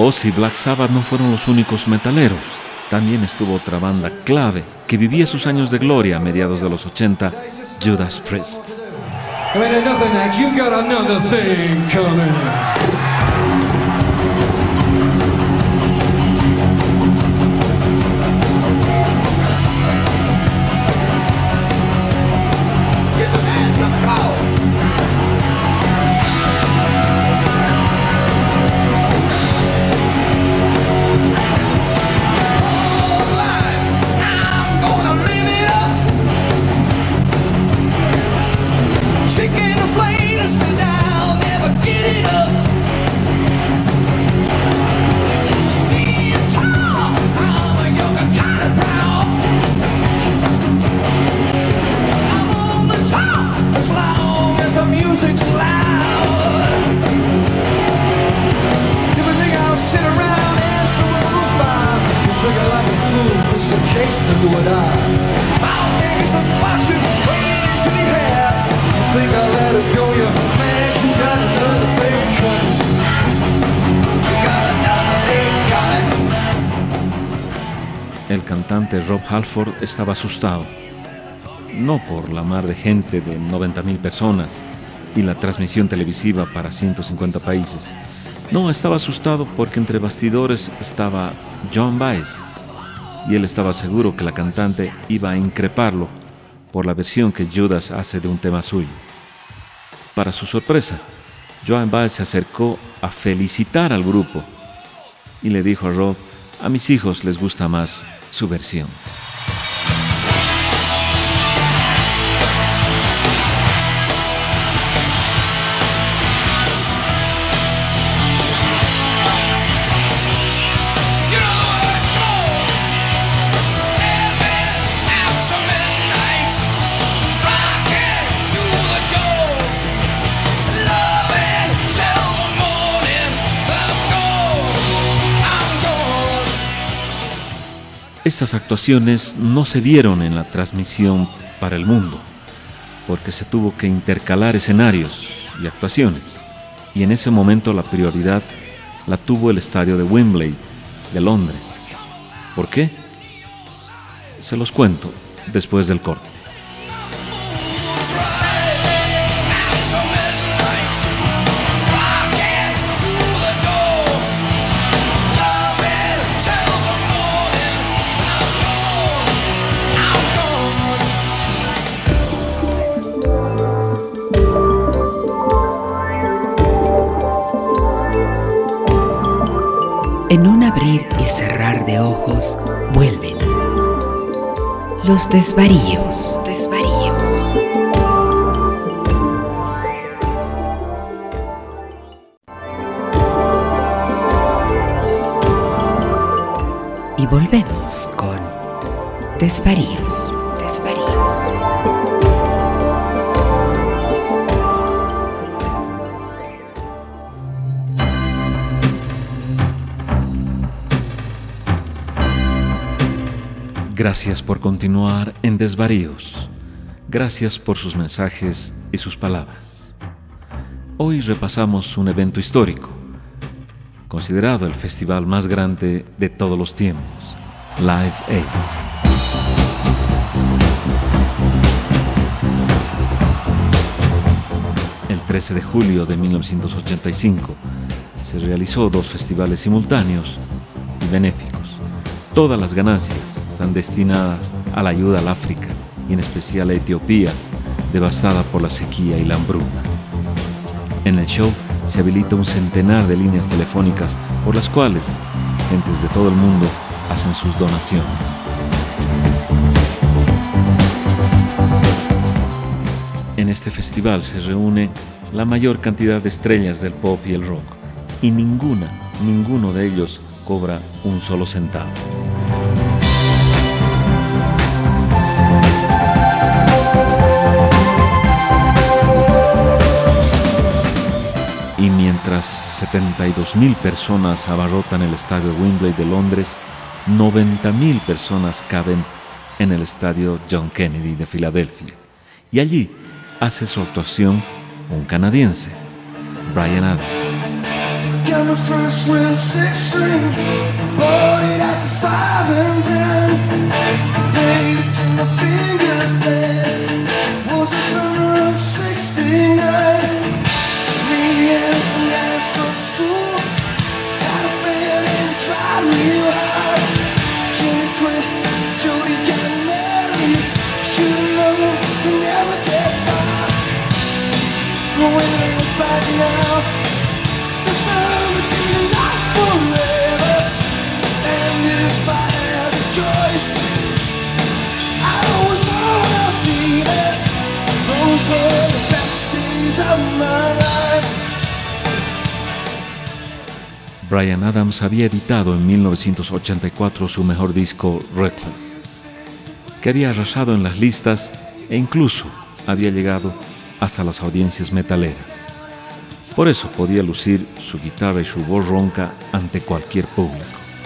Ozzy y Black Sabbath no fueron los únicos metaleros. También estuvo otra banda clave que vivía sus años de gloria a mediados de los ochenta, Judas Priest. I mean, another night, you've got another thing coming. El cantante Rob Halford estaba asustado, no por la mar de gente de noventa mil personas y la transmisión televisiva para ciento cincuenta países. No, estaba asustado porque entre bastidores estaba Joan Baez y él estaba seguro que la cantante iba a increparlo por la versión que Judas hace de un tema suyo. Para su sorpresa, Joan Baez se acercó a felicitar al grupo y le dijo a Rob: a mis hijos les gusta más su versión. Estas actuaciones no se dieron en la transmisión para el mundo, porque se tuvo que intercalar escenarios y actuaciones, y en ese momento la prioridad la tuvo el estadio de Wembley de Londres. ¿Por qué? Se los cuento después del corte. En un abrir y cerrar de ojos vuelven los desvaríos, desvaríos. Y volvemos con desvaríos, desvaríos. Gracias por continuar en Desvaríos. Gracias por sus mensajes y sus palabras. Hoy repasamos un evento histórico, considerado el festival más grande de todos los tiempos, Live Aid. El trece de julio de mil novecientos ochenta y cinco se realizó dos festivales simultáneos y benéficos. Todas las ganancias están destinadas a la ayuda al África y en especial a Etiopía, devastada por la sequía y la hambruna. En el show se habilita un centenar de líneas telefónicas por las cuales gentes de todo el mundo hacen sus donaciones. En este festival se reúne la mayor cantidad de estrellas del pop y el rock, y ninguna, ninguno de ellos cobra un solo centavo. Y mientras setenta y dos mil personas abarrotan el estadio Wembley de Londres, noventa mil personas caben en el estadio John Kennedy de Filadelfia. Y allí hace su actuación un canadiense, Bryan Adams. got my first real six string, bought it at the five and ten, played it till my fingers bled. Was the summer of sixty-nine. Me and some guys from school had a band and tried real hard. Jimmy quit, Jody got married. Should've known we never get far. But when I look back now, the summer seemed to last forever. And if I had a choice, I'd always wanna be there. Those were the best days of my life. Bryan Adams había editado en mil novecientos ochenta y cuatro su mejor disco, Reckless, que había arrasado en las listas e incluso había llegado hasta las audiencias metaleras. Por eso podía lucir su guitarra y su voz ronca ante cualquier público.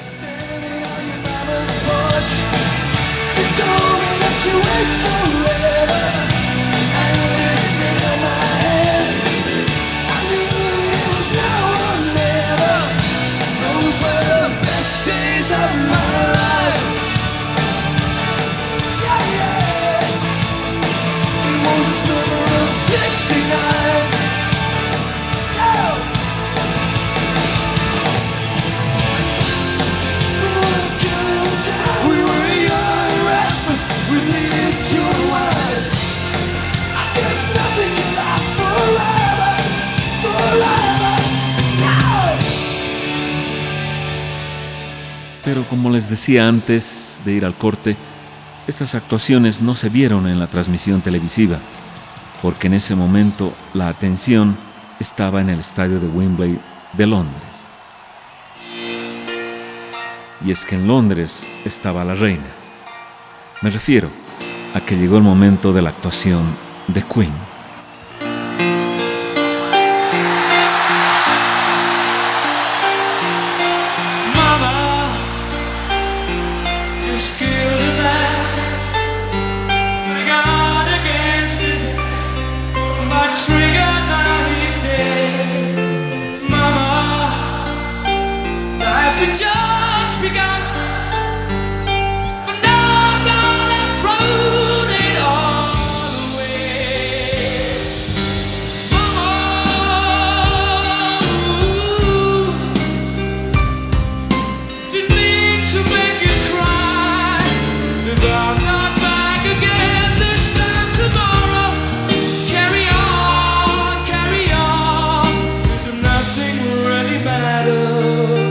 Pero como les decía antes de ir al corte, estas actuaciones no se vieron en la transmisión televisiva, porque en ese momento la atención estaba en el estadio de Wembley de Londres. Y es que en Londres estaba la reina. Me refiero a que llegó el momento de la actuación de Queen. Just begun, but now I'm gonna throw it all away. Mama, didn't mean to make you cry. If I'm not back again this time tomorrow, carry on, carry on, 'cause nothing really matters.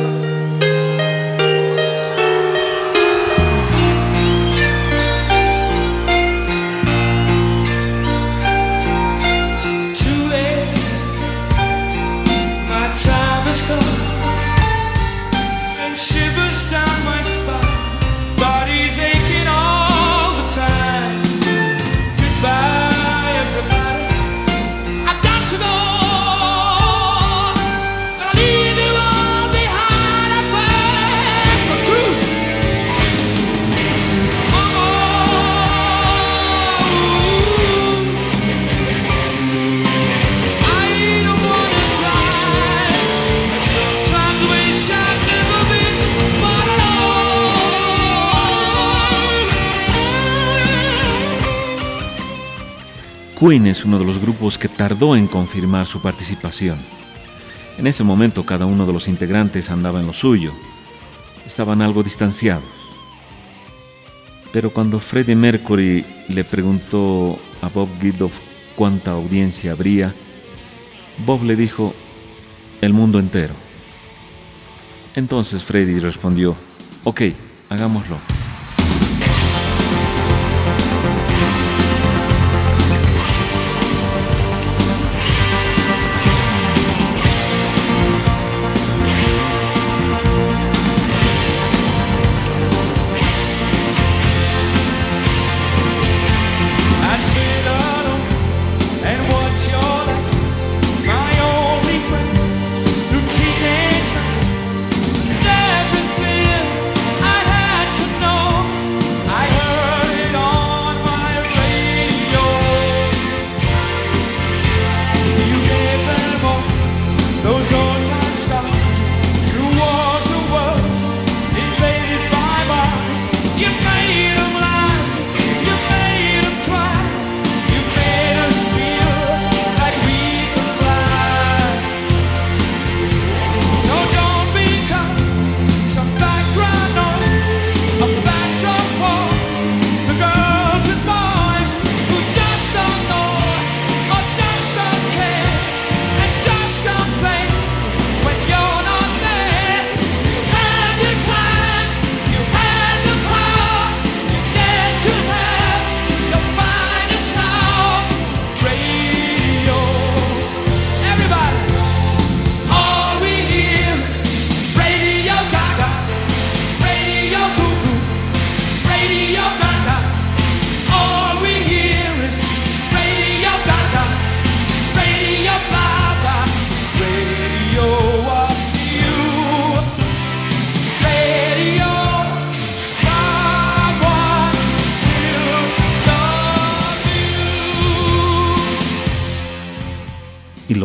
Queen es uno de los grupos que tardó en confirmar su participación. En ese momento cada uno de los integrantes andaba en lo suyo. Estaban algo distanciados. Pero cuando Freddie Mercury le preguntó a Bob Geldof cuánta audiencia habría, Bob le dijo, el mundo entero. Entonces Freddie respondió, ok, hagámoslo. Everything I had to know.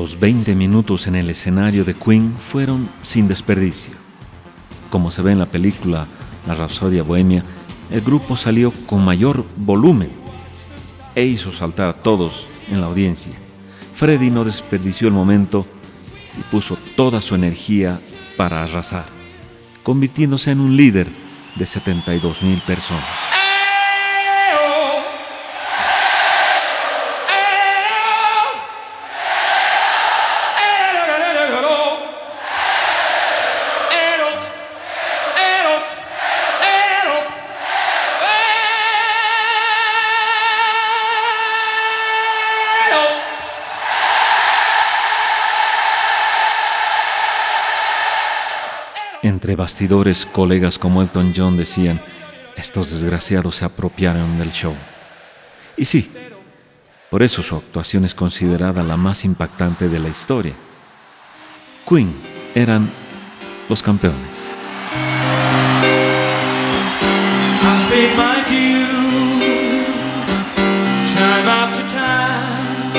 Los veinte minutos en el escenario de Queen fueron sin desperdicio. Como se ve en la película La Rapsodia Bohemia, el grupo salió con mayor volumen e hizo saltar a todos en la audiencia. Freddie no desperdició el momento y puso toda su energía para arrasar, convirtiéndose en un líder de setenta y dos mil personas. Entre bastidores, colegas como Elton John decían: estos desgraciados se apropiaron del show. Y sí, por eso su actuación es considerada la más impactante de la historia. Queen eran los campeones. I've paid my dues, time after time.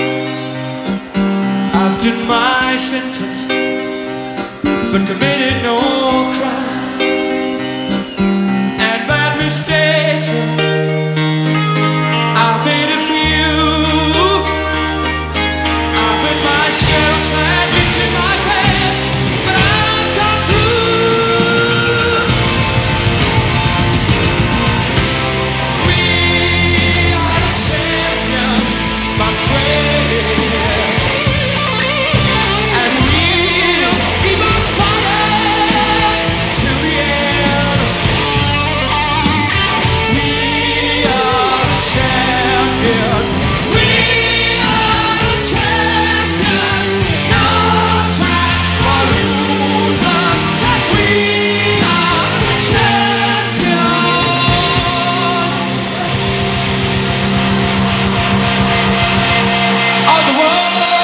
I've done my sentence, but committed no crime. And bad mistakes, I've made a few. I've hurt myself and bits in my past, but I've come through. We are the champions, my friend. And we'll keep on fighting till the end. We are the champions. We are the champions. No time for losers, 'cause we are the champions of the world.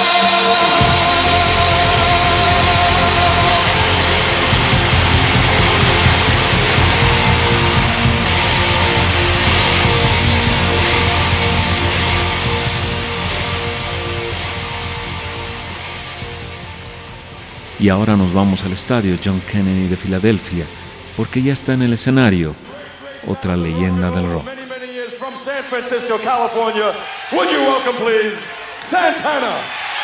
Y ahora nos vamos al estadio John Kennedy de Filadelfia, porque ya está en el escenario otra leyenda del rock. Many, many years from San Francisco, California. Would you welcome, please, Santana?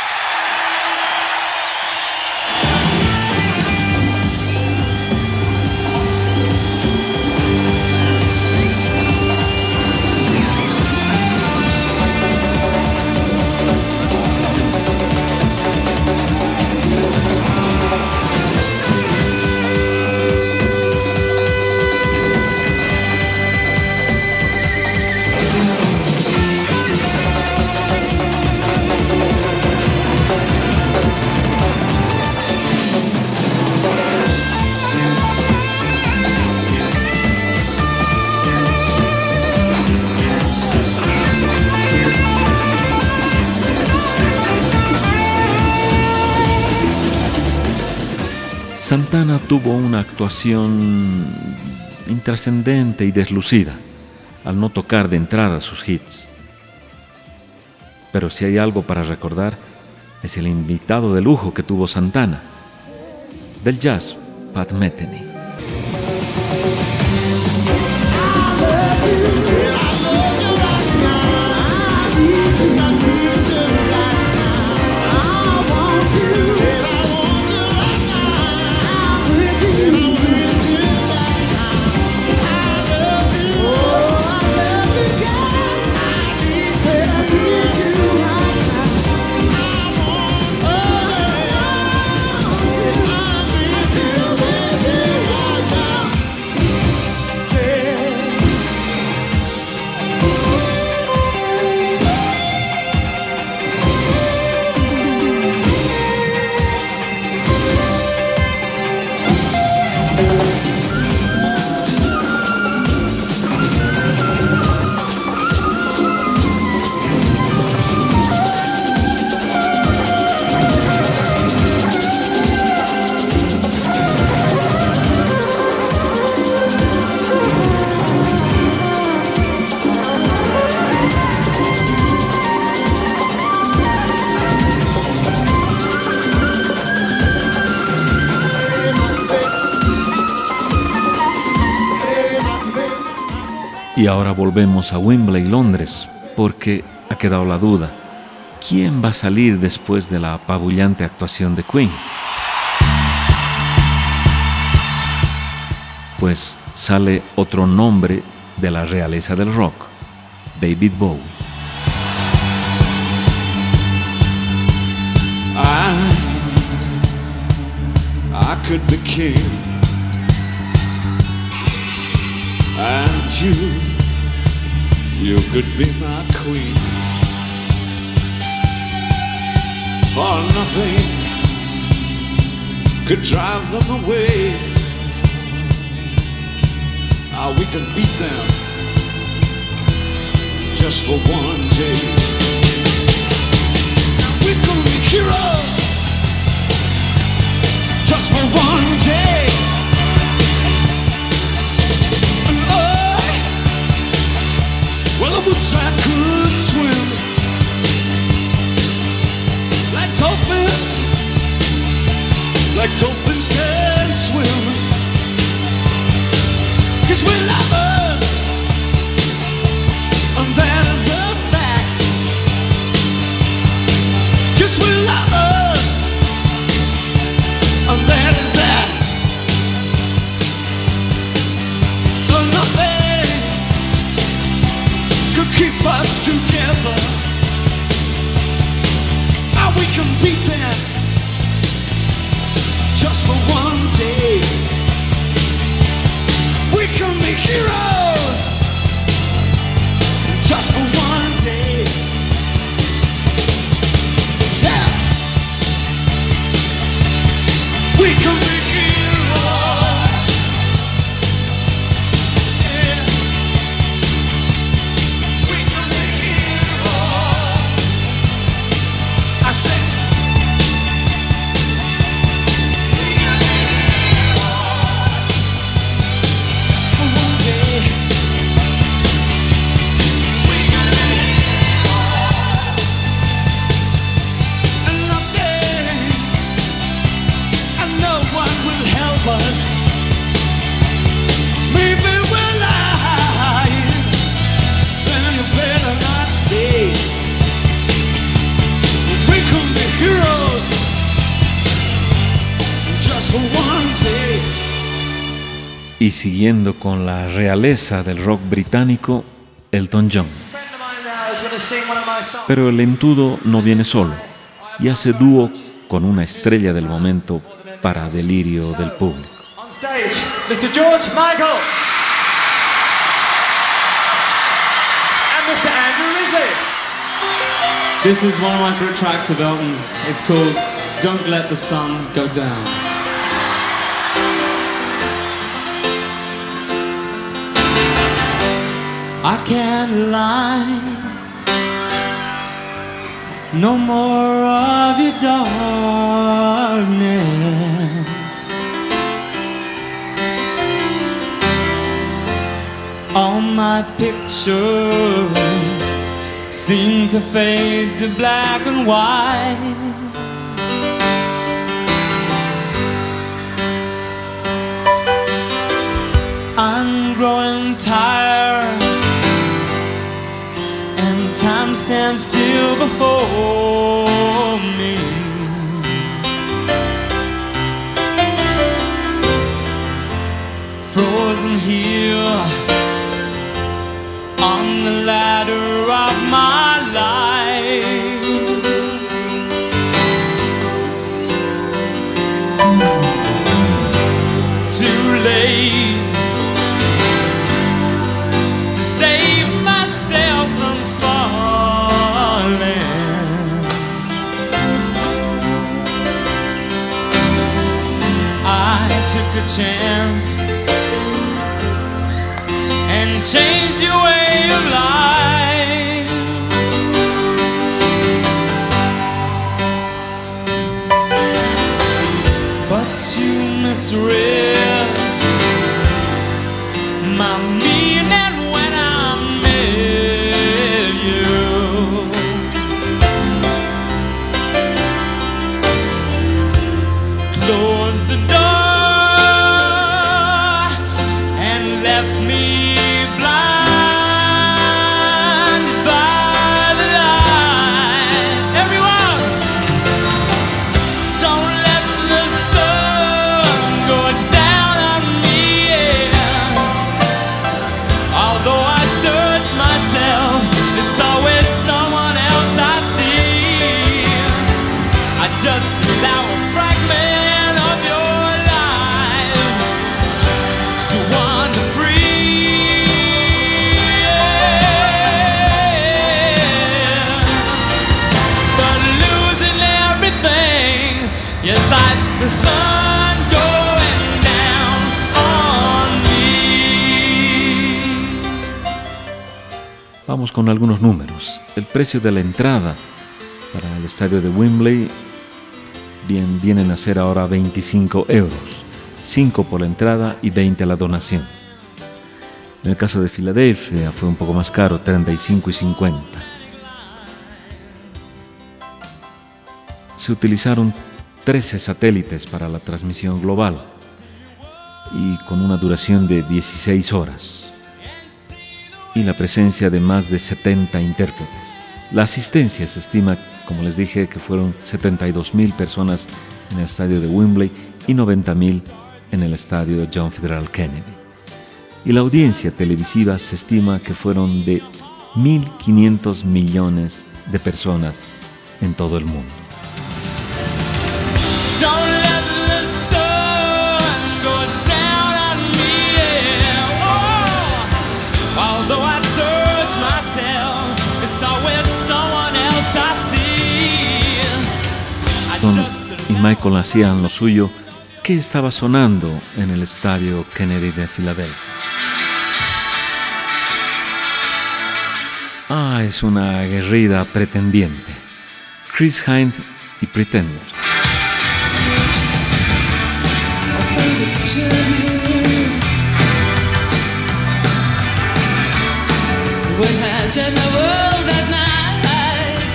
Santana tuvo una actuación intrascendente y deslucida al no tocar de entrada sus hits. Pero si hay algo para recordar, es el invitado de lujo que tuvo Santana. Del jazz, Pat Metheny. Yeah. Y ahora volvemos a Wembley, Londres, porque ha quedado la duda. ¿Quién va a salir después de la apabullante actuación de Queen? Pues sale otro nombre de la realeza del rock, David Bowie. I, I could be king, and you, you could be my queen. For nothing could drive them away. Ah, we can beat them just for one day. We could be heroes just for one day. And I, well, I wish I could swim like dolphins, like dolphins can swim. 'Cause we're lovers, and that is the fact. 'Cause we're lovers, and that is that. And nothing could keep us together. Now we can beat them just for one day. We can be heroes just for one day. Yeah. We can be heroes. Yeah. We can be heroes. I said us. Maybe we're lying, then you better not stay. We can be heroes just for one day. Y siguiendo con la realeza del rock británico, Elton John. Pero el entudo no viene solo y hace dúo con una estrella del momento para delirio del público. On stage, mister George Michael and mister Andrew Rizzi. This is one of my favorite tracks of Elton's. It's called Don't Let the Sun Go Down. I can't lie, no more of your darkness. All my pictures seem to fade to black and white. I'm growing tired, and time stands still before me. Frozen here on the ladder of my life. Too late to save myself from falling. I took a chance and changed your way of life. But you misread my meaning when I met you. Close the door and left me blind. Vamos con algunos números. El precio de la entrada para el estadio de Wembley bien, vienen a ser ahora veinticinco euros, cinco por la entrada y veinte a la donación. En el caso de Filadelfia fue un poco más caro, treinta y cinco y cincuenta. Se utilizaron trece satélites para la transmisión global y con una duración de dieciséis horas y la presencia de más de setenta intérpretes. La asistencia se estima, como les dije, que fueron setenta y dos mil personas en el estadio de Wembley y noventa mil en el estadio John Fitzgerald Kennedy. Y la audiencia televisiva se estima que fueron de mil quinientos millones de personas en todo el mundo. Don't let the sun go down on me. Oh, although I search myself, it's always someone else I see. I Don just y Michael hacían lo suyo. ¿Qué estaba sonando en el estadio Kennedy de Filadelfia? Ah, es una aguerrida pretendiente. Chris Hind y Pretender. What had turned the world that night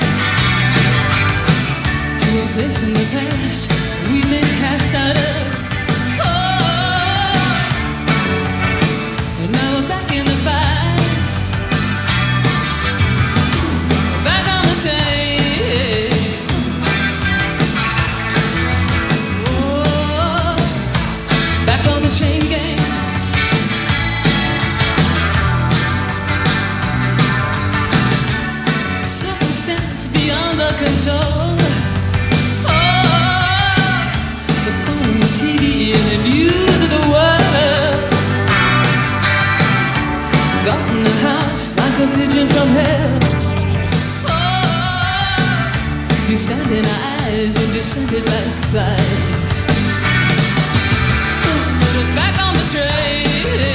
to a place in the past we've been cast out of. Oh, and now we're back in the fight, back on the tape. Oh, back on the chain gang. Beyond the control. Oh, the phone, the T V, and the news of the world. Got in the house like a pigeon from hell. Oh, descending eyes and descended like flies. But it's back on the train.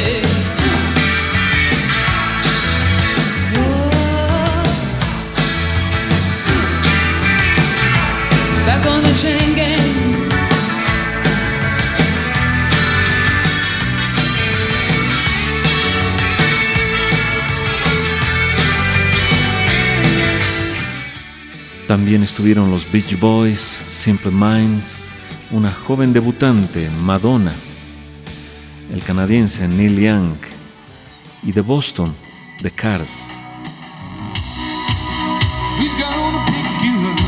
Back on the chain gang. También estuvieron los Beach Boys, Simple Minds, una joven debutante, Madonna, el canadiense Neil Young y de Boston, The Cars. Who's gonna pick you up?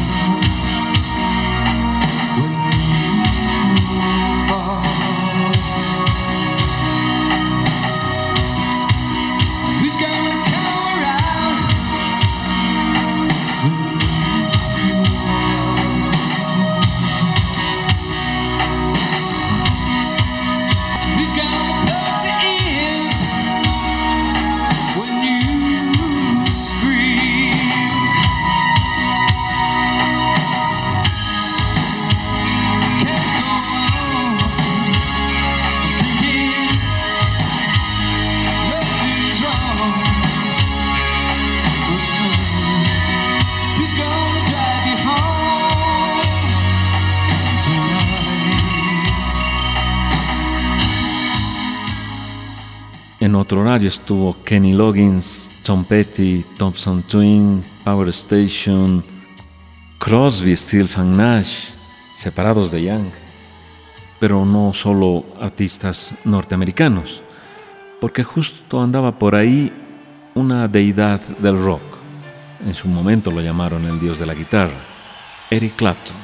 En otro horario estuvo Kenny Loggins, Tom Petty, Thompson Twin, Power Station, Crosby, Stills and Nash, separados de Young. Pero no solo artistas norteamericanos, porque justo andaba por ahí una deidad del rock. En su momento lo llamaron el dios de la guitarra, Eric Clapton.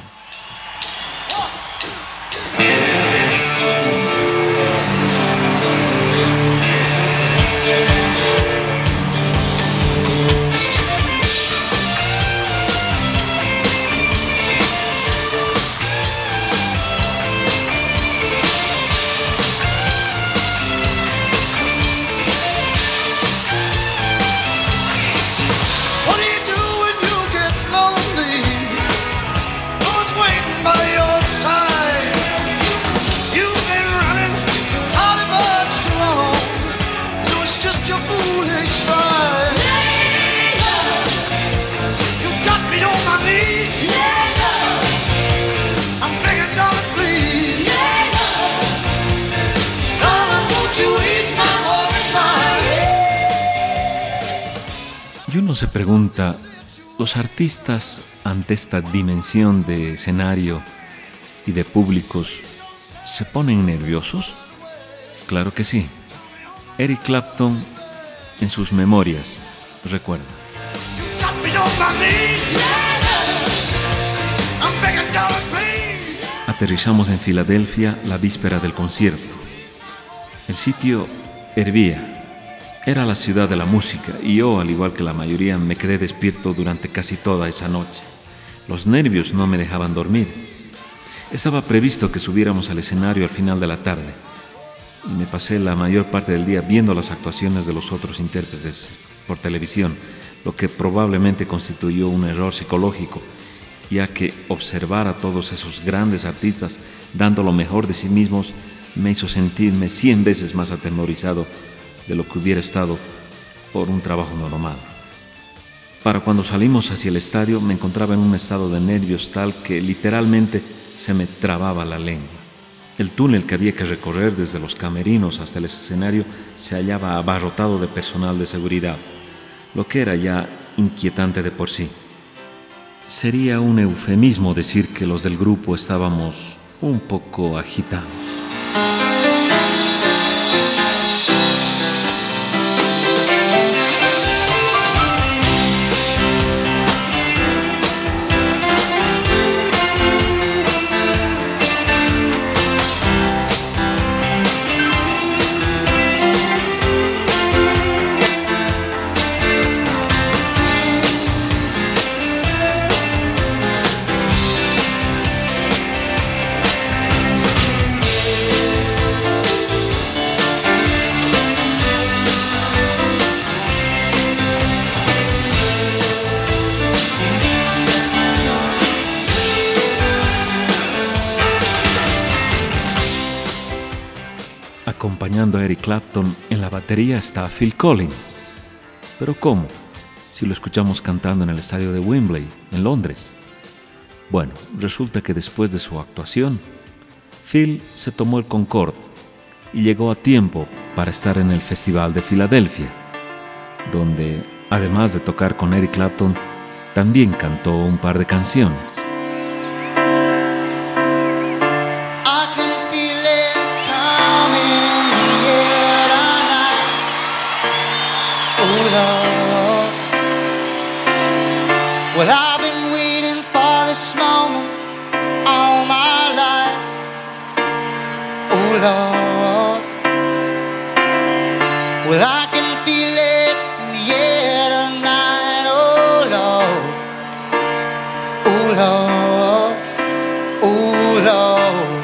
What do you do when you get lonely? Don't Y uno se pregunta, ¿los artistas ante esta dimensión de escenario y de públicos se ponen nerviosos? Claro que sí. Eric Clapton en sus memorias recuerda: aterrizamos en Filadelfia la víspera del concierto. El sitio hervía. Era la ciudad de la música y yo, al igual que la mayoría, me quedé despierto durante casi toda esa noche. Los nervios no me dejaban dormir. Estaba previsto que subiéramos al escenario al final de la tarde y me pasé la mayor parte del día viendo las actuaciones de los otros intérpretes por televisión, lo que probablemente constituyó un error psicológico, ya que observar a todos esos grandes artistas dando lo mejor de sí mismos me hizo sentirme cien veces más atemorizado de lo que hubiera estado por un trabajo normal. Para cuando salimos hacia el estadio me encontraba en un estado de nervios tal que literalmente se me trababa la lengua. El túnel que había que recorrer desde los camerinos hasta el escenario se hallaba abarrotado de personal de seguridad, lo que era ya inquietante de por sí. Sería un eufemismo decir que los del grupo estábamos un poco agitados. Acompañando a Eric Clapton en la batería está Phil Collins. ¿Pero cómo? Si lo escuchamos cantando en el estadio de Wembley, en Londres. Bueno, resulta que después de su actuación, Phil se tomó el Concorde y llegó a tiempo para estar en el Festival de Filadelfia, donde, además de tocar con Eric Clapton, también cantó un par de canciones. Well, I've been waiting for this moment all my life. Oh Lord, well I can feel it in the air tonight. Oh Lord, oh Lord, oh Lord.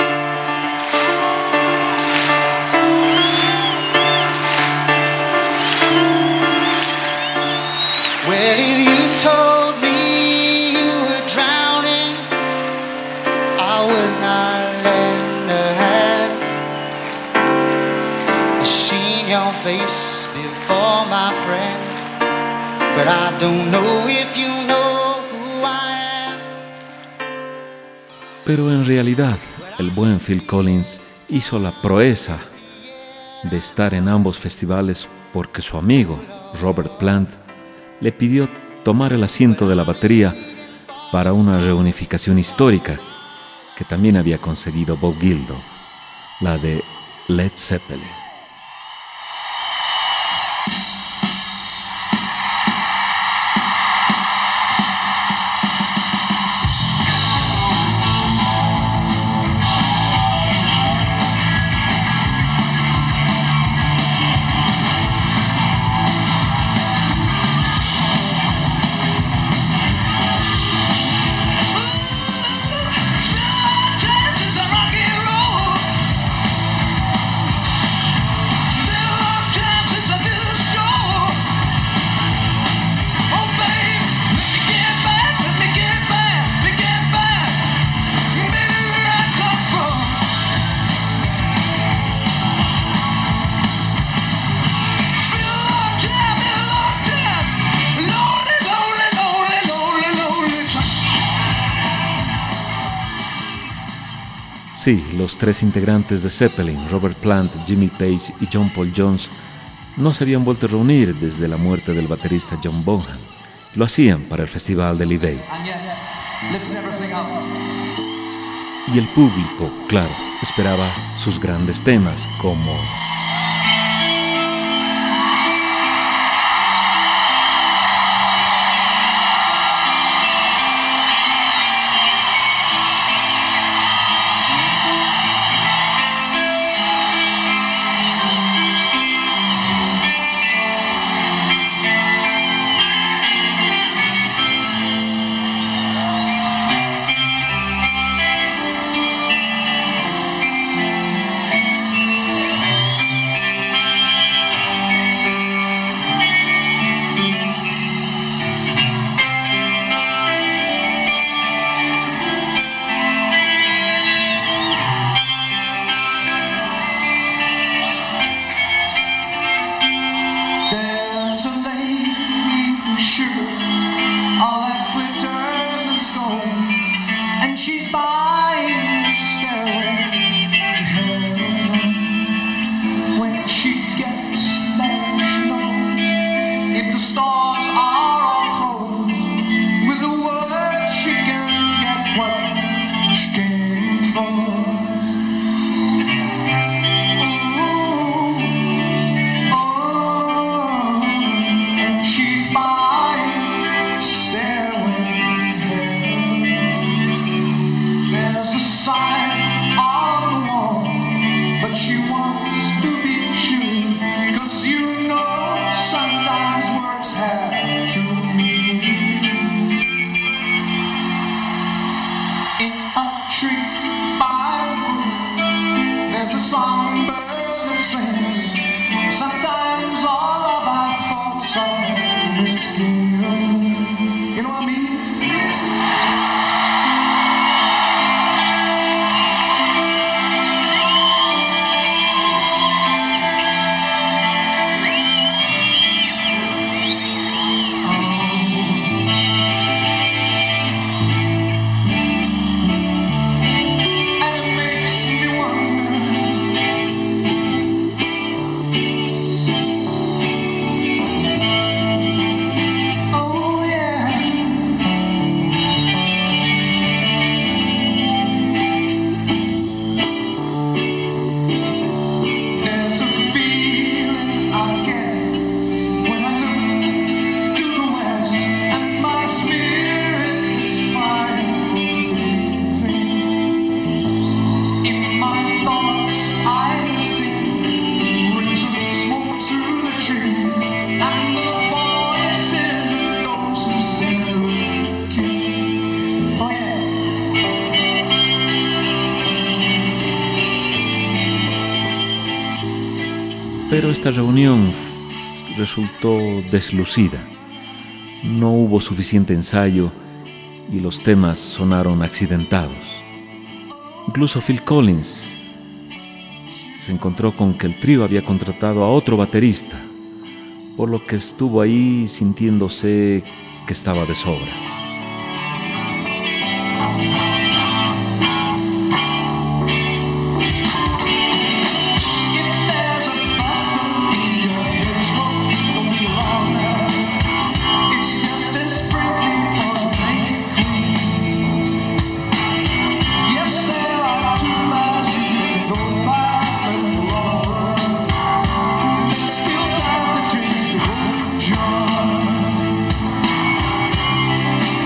Well, if you told face before my friend, but I don't know if you know who I am. Pero en realidad, el buen Phil Collins hizo la proeza de estar en ambos festivales porque su amigo, Robert Plant, le pidió tomar el asiento de la batería para una reunificación histórica que también había conseguido Bob Geldof, la de Led Zeppelin. Sí, los tres integrantes de Zeppelin, Robert Plant, Jimmy Page y John Paul Jones, no se habían vuelto a reunir desde la muerte del baterista John Bonham. Lo hacían para el festival de Live Aid. Y el público, claro, esperaba sus grandes temas como Pero esta reunión resultó deslucida. No hubo suficiente ensayo y los temas sonaron accidentados. Incluso Phil Collins se encontró con que el trío había contratado a otro baterista, por lo que estuvo ahí sintiéndose que estaba de sobra. Still time to change the road, John.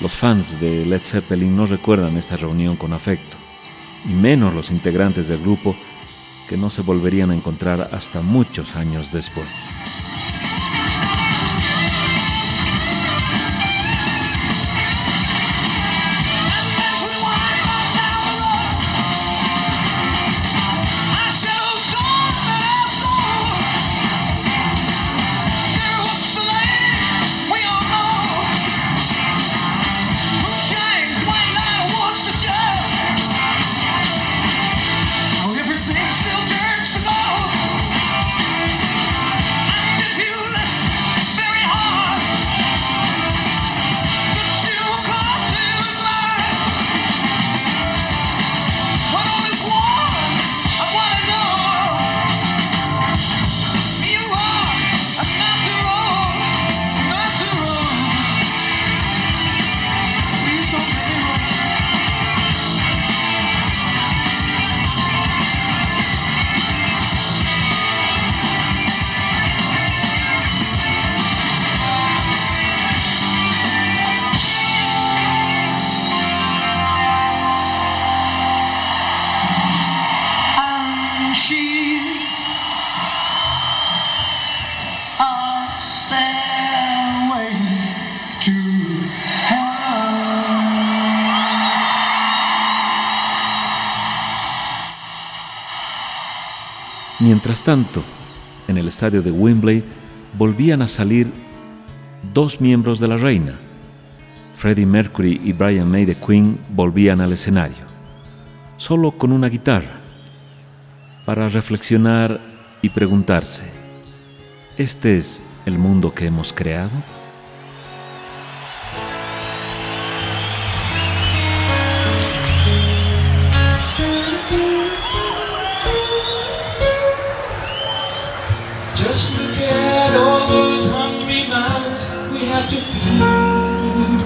Los fans de Led Zeppelin no recuerdan esta reunión con afecto, y menos los integrantes del grupo, que no se volverían a encontrar hasta muchos años después. Mientras tanto, en el estadio de Wembley volvían a salir dos miembros de la reina. Freddie Mercury y Brian May de Queen volvían al escenario, solo con una guitarra, para reflexionar y preguntarse: ¿este es el mundo que hemos creado? Just look at all those hungry mouths we have to feed.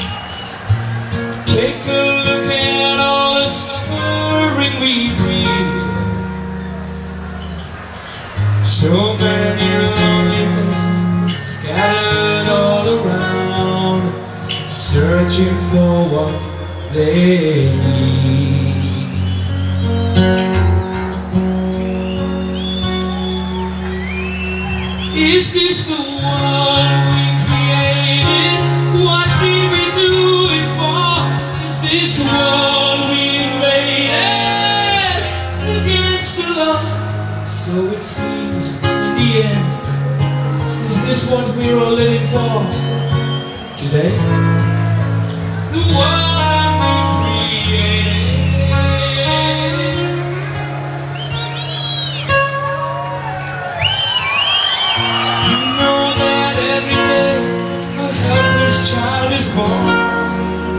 Take a look at all the suffering we breed. So many lonely faces scattered all around, searching for what they need. Is this the one we created? What did we do it for? Is this the one we invaded? Against the law, so it seems in the end. Is this what we're all living for today? The one we created. Child is born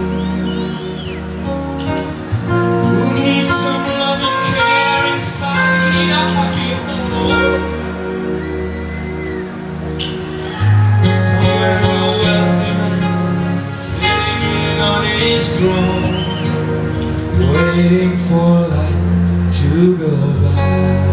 who needs some love and care inside a happy home. Somewhere a wealthy man sitting on his throne, waiting for life to go by.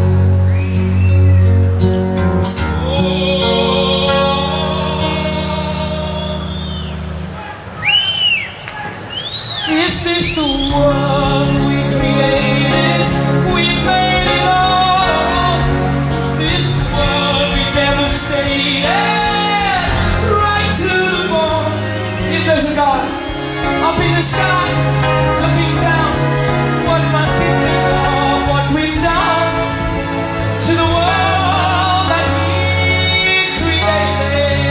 Is this the world we created? We made it all. Is this the world we devastated? Right to the bone. If there's a God up in the sky, looking down, what must he think of what we've done to the world that we created?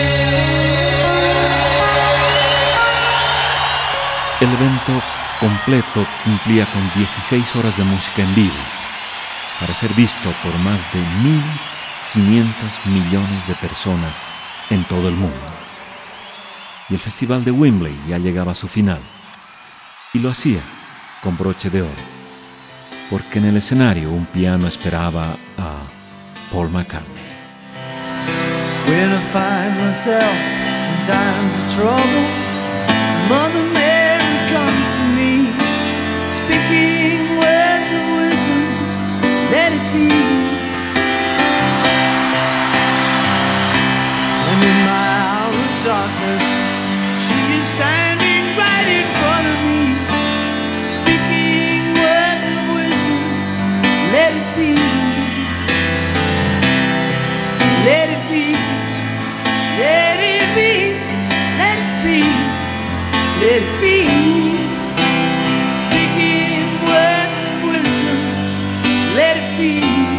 El evento completo cumplía con dieciséis horas de música en vivo, para ser visto por más de mil quinientos millones de personas en todo el mundo. Y el Festival de Wembley ya llegaba a su final, y lo hacía con broche de oro, porque en el escenario un piano esperaba a Paul McCartney. When I find myself in times of trouble, Mother Mary comes to me, speaking words of wisdom, let it be. And in my hour of darkness, She is standing right in front of me, speaking words of wisdom. Let it be. Let it be. Let it be. Let it be. Let it be. Speaking words of wisdom. Let it be.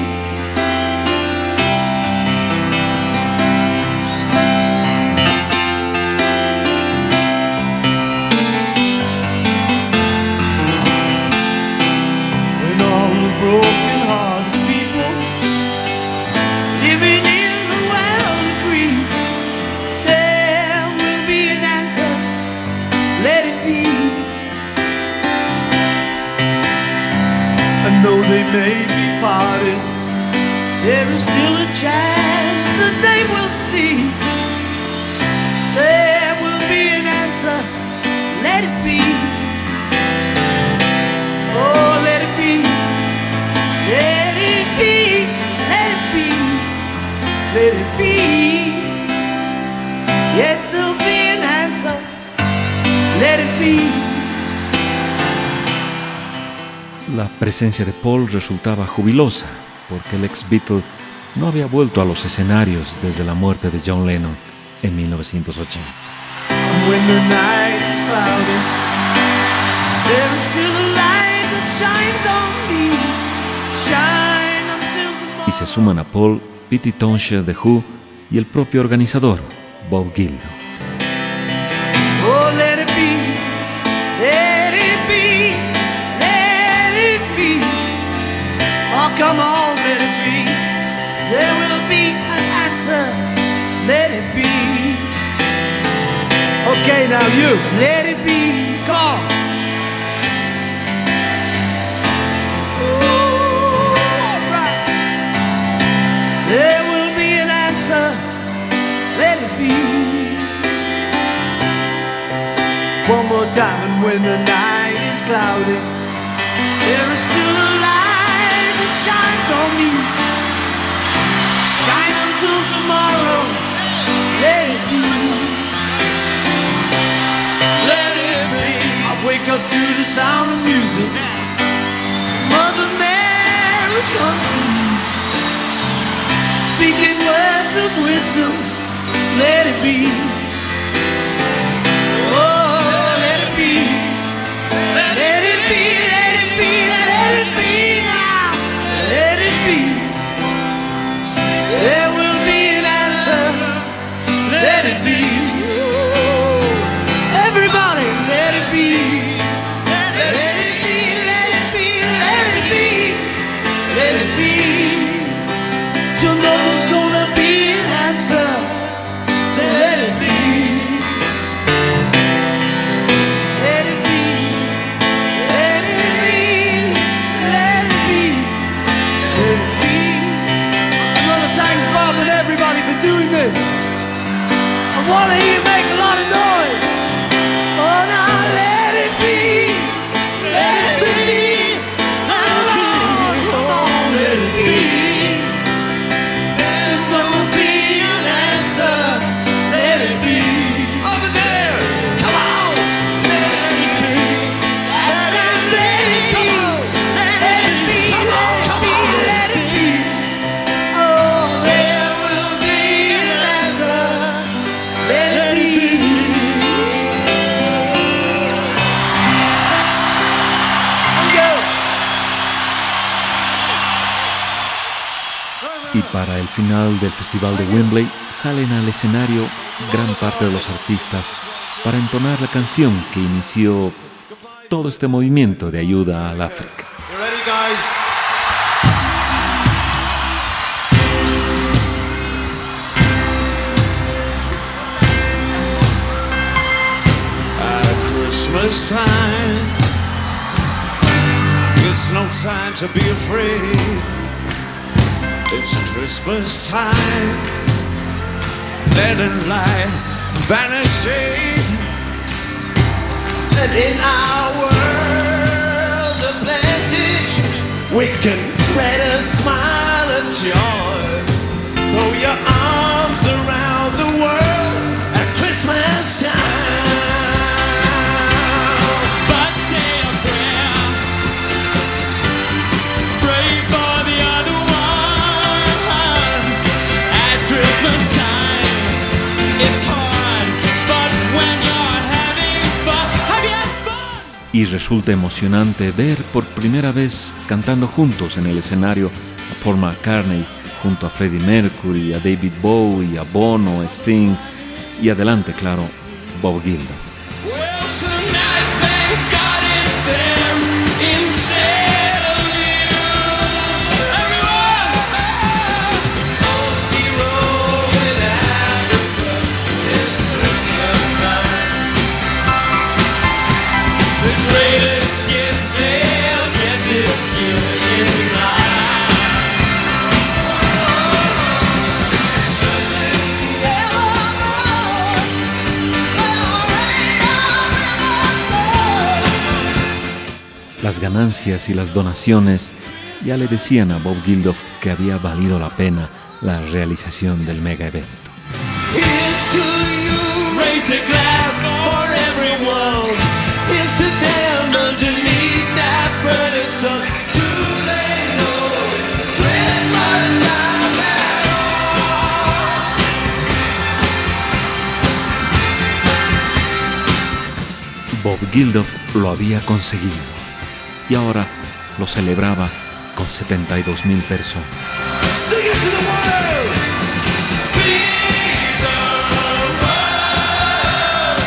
Broken hearted people living in the world agree there will be an answer. Let it be. And though they may be parted, there is still a chance that they will see. There will be an answer. Let it be. Oh, let it be. Let it be, let it be, let it be. Yes, there'll be an answer. Let it be. La presencia de Paul resultaba jubilosa, porque el ex Beatle no había vuelto a los escenarios desde la muerte de John Lennon en mil novecientos ochenta. When the night is cloudy, there is still a light that shines on me. Y se suman a Paul, Pete Townshend de Who y el propio organizador, Bob Geldof. Oh, let it be, let it be, let it be. Oh, come on, let it be. There will be an answer. Let it be. Okay, now you, let it be. Come on. There will be an answer, let it be. One more time, and when the night is cloudy, there is still a light that shines on me. Shine until tomorrow, let it be. Let it be. I wake up to the sound of music. Mother Mary comes to me, speaking words of wisdom. Let it be. Oh, let it be. Let it be, let it be, let it be now. Let it be. There will be an answer. Let it be. Everybody, let it be. Let it be, let it be, let it be. Let it be. To know there's gonna be an answer, so let it be. Let it be, let it be, let it be, let it be. I want to thank Bob and everybody for doing this. I want to hear you make a lot of noise. Oh, now let it be, let it be. Come on, come on, let it be. Y para el final del Festival de Wembley salen al escenario gran parte de los artistas para entonar la canción que inició todo este movimiento de ayuda al África. You ready, guys? At Christmas time, it's no time to be afraid. It's Christmas time, letting light banish shade. And in our world of plenty, we can spread a smile of joy. Throw your arms around the world at Christmas time. y resulta emocionante ver por primera vez cantando juntos en el escenario a Paul McCartney junto a Freddie Mercury, a David Bowie, a Bono, a Sting y adelante, claro, Bob Geldof. Las ganancias y las donaciones ya le decían a Bob Geldof que había valido la pena la realización del mega evento. Here's to you, raise a glass for everyone. Here's to them underneath that burning sun. Do they know it's Christmas time at all? Bob Geldof lo había conseguido y ahora lo celebraba con setenta y dos mil personas. Sing it to the world. Be the world.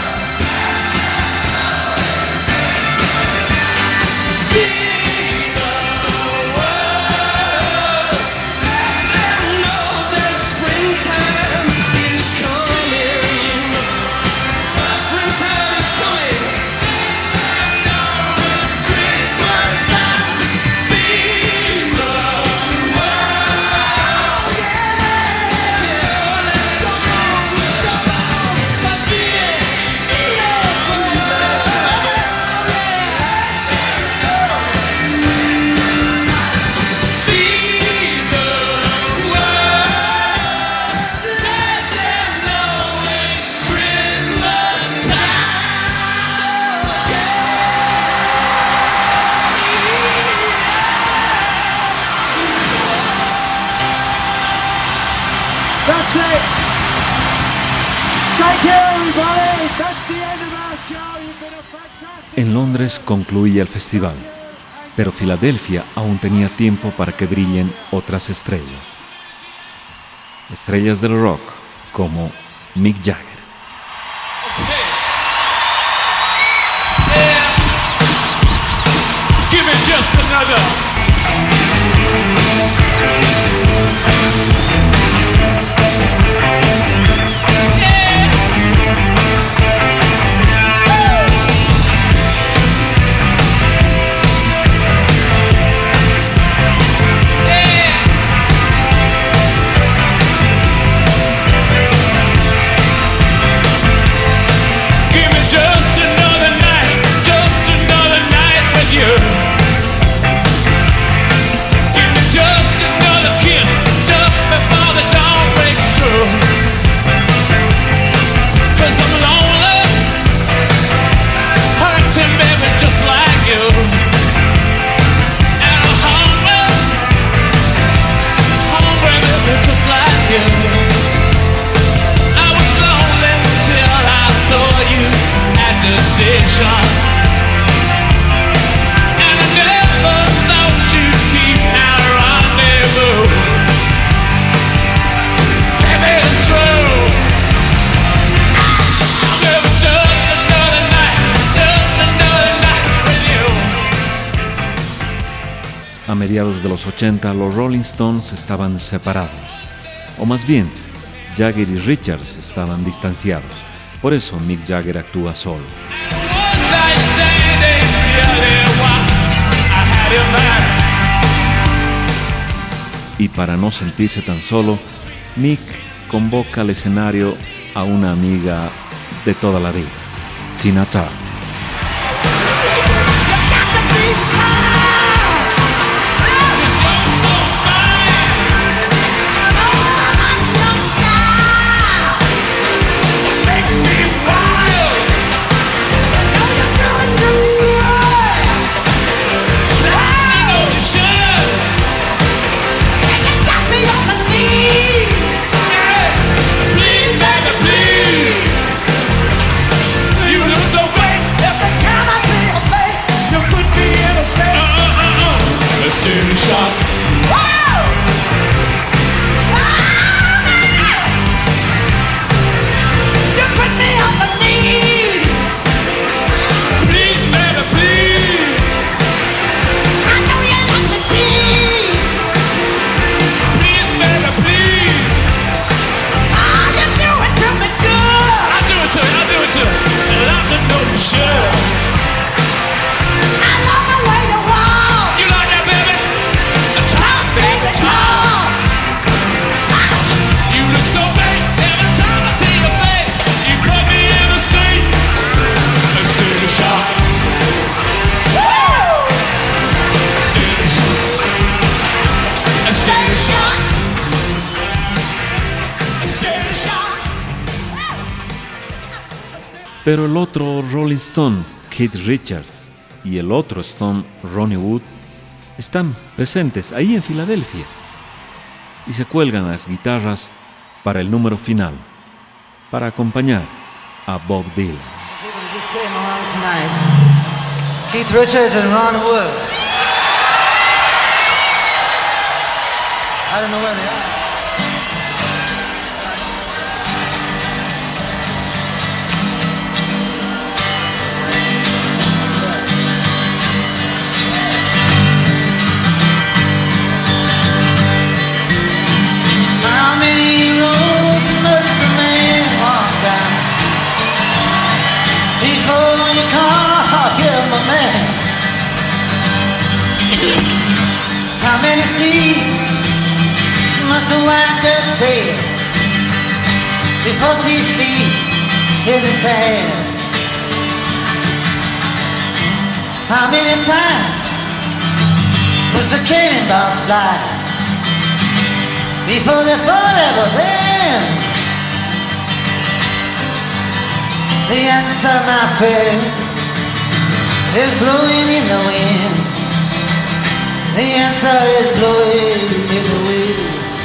Be the world. Let them know that springtime is coming. Springtime is coming. That's it. Thank you, everybody. That's the end of our show. You've been a fantastic... En Londres concluía el festival, pero Filadelfia aún tenía tiempo para que brillen otras estrellas. Estrellas del rock como Mick Jagger. Okay. Yeah. Give it just another. A mediados de los ochenta, los Rolling Stones estaban separados, o más bien, Jagger y Richards estaban distanciados. Por eso Mick Jagger actúa solo. Y para no sentirse tan solo, Mick convoca al escenario a una amiga de toda la vida, Tina Turner. Please, baby, please. You look so great. Pero el otro Rolling Stone, Keith Richards, y el otro Stone, Ronnie Wood, están presentes ahí en Filadelfia y se cuelgan las guitarras para el número final, para acompañar a Bob Dylan. Keith Richards and Ron Wood. I don't know where they are. How many roads must a man walk down before you can't hear my man? How many seas must a white dove sail before she sleeps in the sand? How many times must the cannonballs fly before they're forever then? The answer, my friend, is blowing in the wind. The answer is blowing in the wind.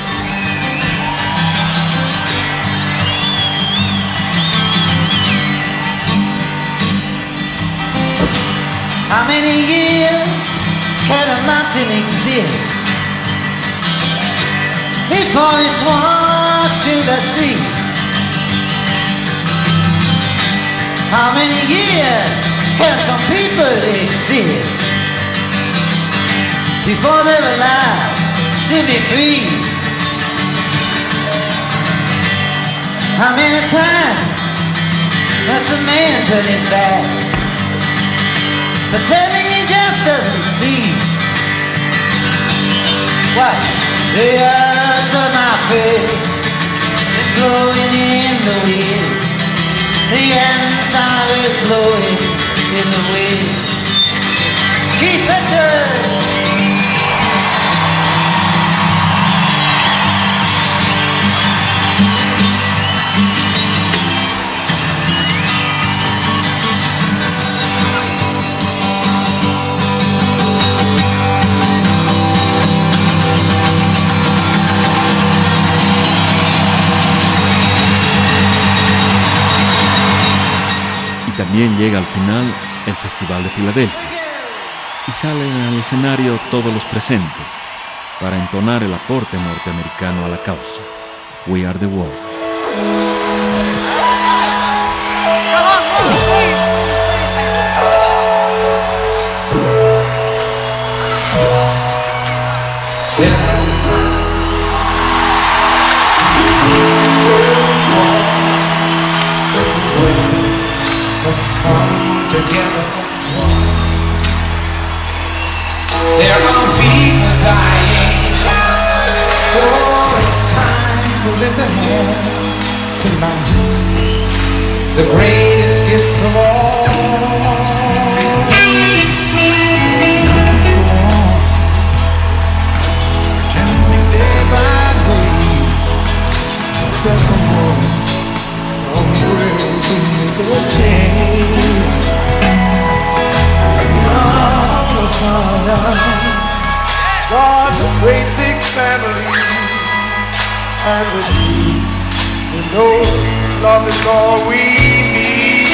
How many years can a mountain exist before it's washed to the sea? How many years can some people exist before they're allowed to be free? How many times must a man turn his back, pretending he just doesn't see? What? The answer, my friend, is blowing in the wind. The answer is blowing in the wind. Keith Richards. También llega al final el Festival de Filadelfia y salen al escenario todos los presentes para entonar el aporte norteamericano a la causa. We Are the World. Together, there are people dying. Oh, it's time to lift a hand tonight. The greatest gift of all. And day by day, there's a moment somewhere we make a change. God's a great big family, and the truth, you know, love is all we need.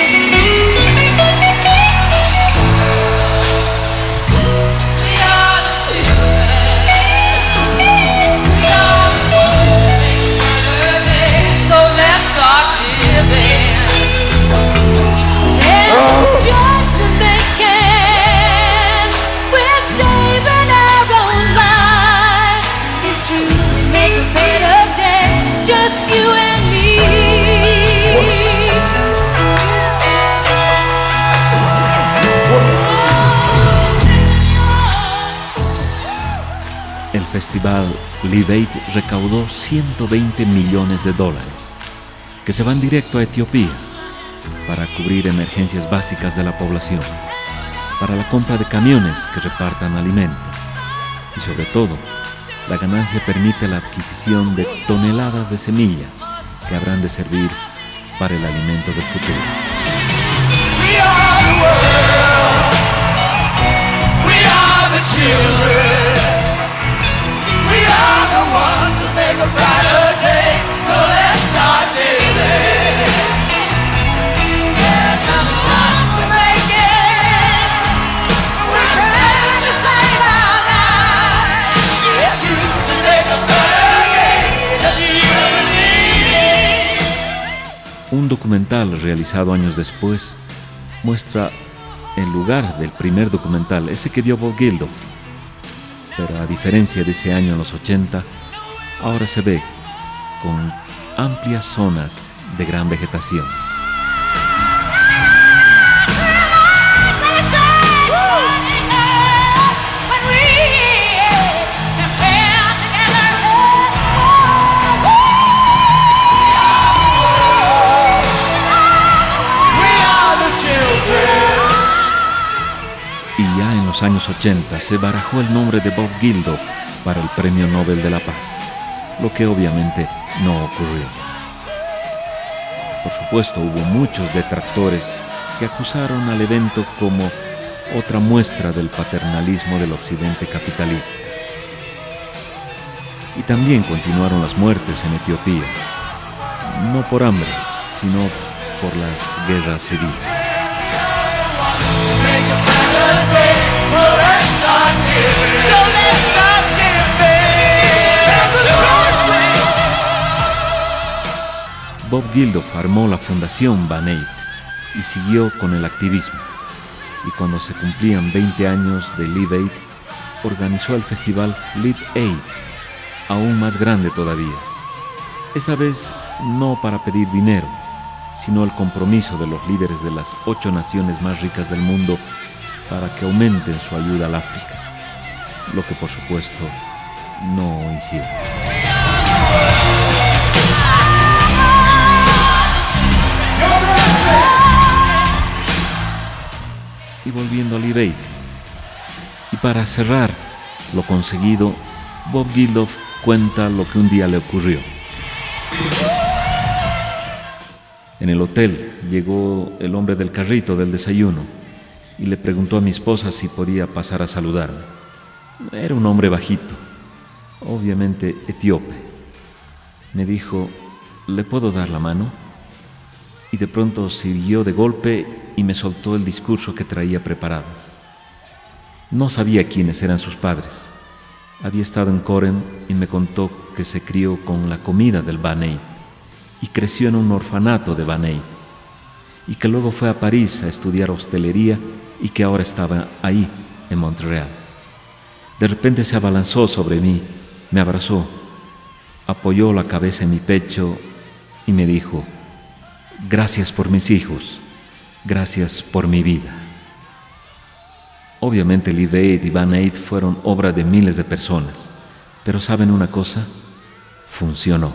We are the children, we are the ones who make better days, so let's start living. There's no judgment making. Just you and me. El festival Live Aid recaudó ciento veinte millones de dólares que se van directo a Etiopía para cubrir emergencias básicas de la población, para la compra de camiones que repartan alimentos y sobre todo la ganancia permite la adquisición de toneladas de semillas que habrán de servir para el alimento del futuro. We are the world. We are the children. We are the ones that make a brighter day. So let's start living. There's nothing else to make it. We're trying to save our lives. It's you to make a better day. Just you and me. Un documental realizado años después muestra el lugar del primer documental, ese que dio Bob Geldof. Pero a diferencia de ese año en los ochenta, ahora se ve con amplias zonas de gran vegetación. Y ya en los años ochenta se barajó el nombre de Bob Geldof para el Premio Nobel de la Paz, lo que obviamente no ocurrió. Por supuesto, hubo muchos detractores que acusaron al evento como otra muestra del paternalismo del occidente capitalista. Y también continuaron las muertes en Etiopía, no por hambre, sino por las guerras civiles. So let's start living. So let's start living. There's a choice. Bob Geldof armó la fundación Band-Aid y siguió con el activismo. Y cuando se cumplían veinte años de Live Aid, organizó el festival Live Aid, aún más grande todavía. Esta vez no para pedir dinero, sino el compromiso de los líderes de las ocho naciones más ricas del mundo para que aumenten su ayuda al África, lo que por supuesto no hicieron. Y volviendo a Live Aid, y para cerrar lo conseguido, Bob Geldof cuenta lo que un día le ocurrió. En el hotel llegó el hombre del carrito del desayuno y le preguntó a mi esposa si podía pasar a saludarme. Era un hombre bajito, obviamente etíope. Me dijo, ¿le puedo dar la mano? Y de pronto siguió de golpe y me soltó el discurso que traía preparado. No sabía quiénes eran sus padres. Había estado en Corem y me contó que se crió con la comida del Band-Aid y creció en un orfanato de Band-Aid, y que luego fue a París a estudiar hostelería y que ahora estaba ahí, en Montreal. De repente se abalanzó sobre mí, me abrazó, apoyó la cabeza en mi pecho y me dijo, gracias por mis hijos, gracias por mi vida. Obviamente Live Aid y Band-Aid fueron obra de miles de personas, pero ¿saben una cosa? Funcionó.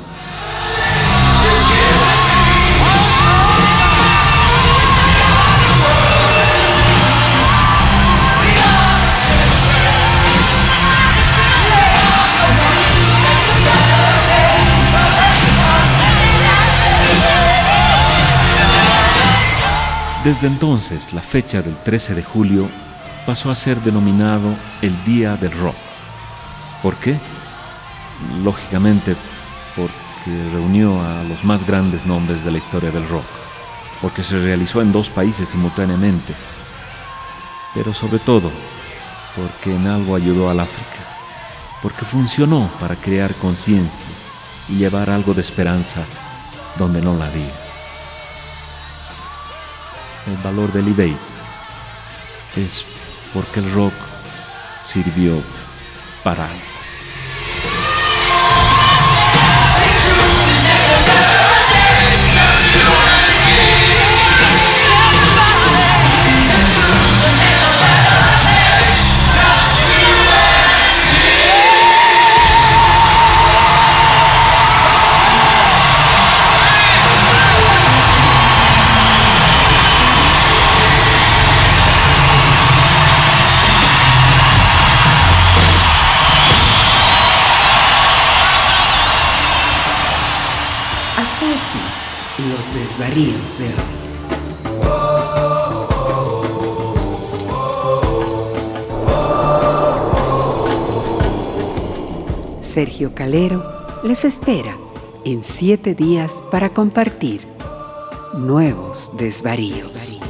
Desde entonces, la fecha del trece de julio pasó a ser denominado el Día del Rock. ¿Por qué? Lógicamente, porque reunió a los más grandes nombres de la historia del rock, porque se realizó en dos países simultáneamente, pero sobre todo porque en algo ayudó al África, porque funcionó para crear conciencia y llevar algo de esperanza donde no la había. El valor del Live Aid es porque el rock sirvió para algo. Hasta aquí los desvaríos de hoy. Sergio Calero les espera en siete días para compartir nuevos desvaríos.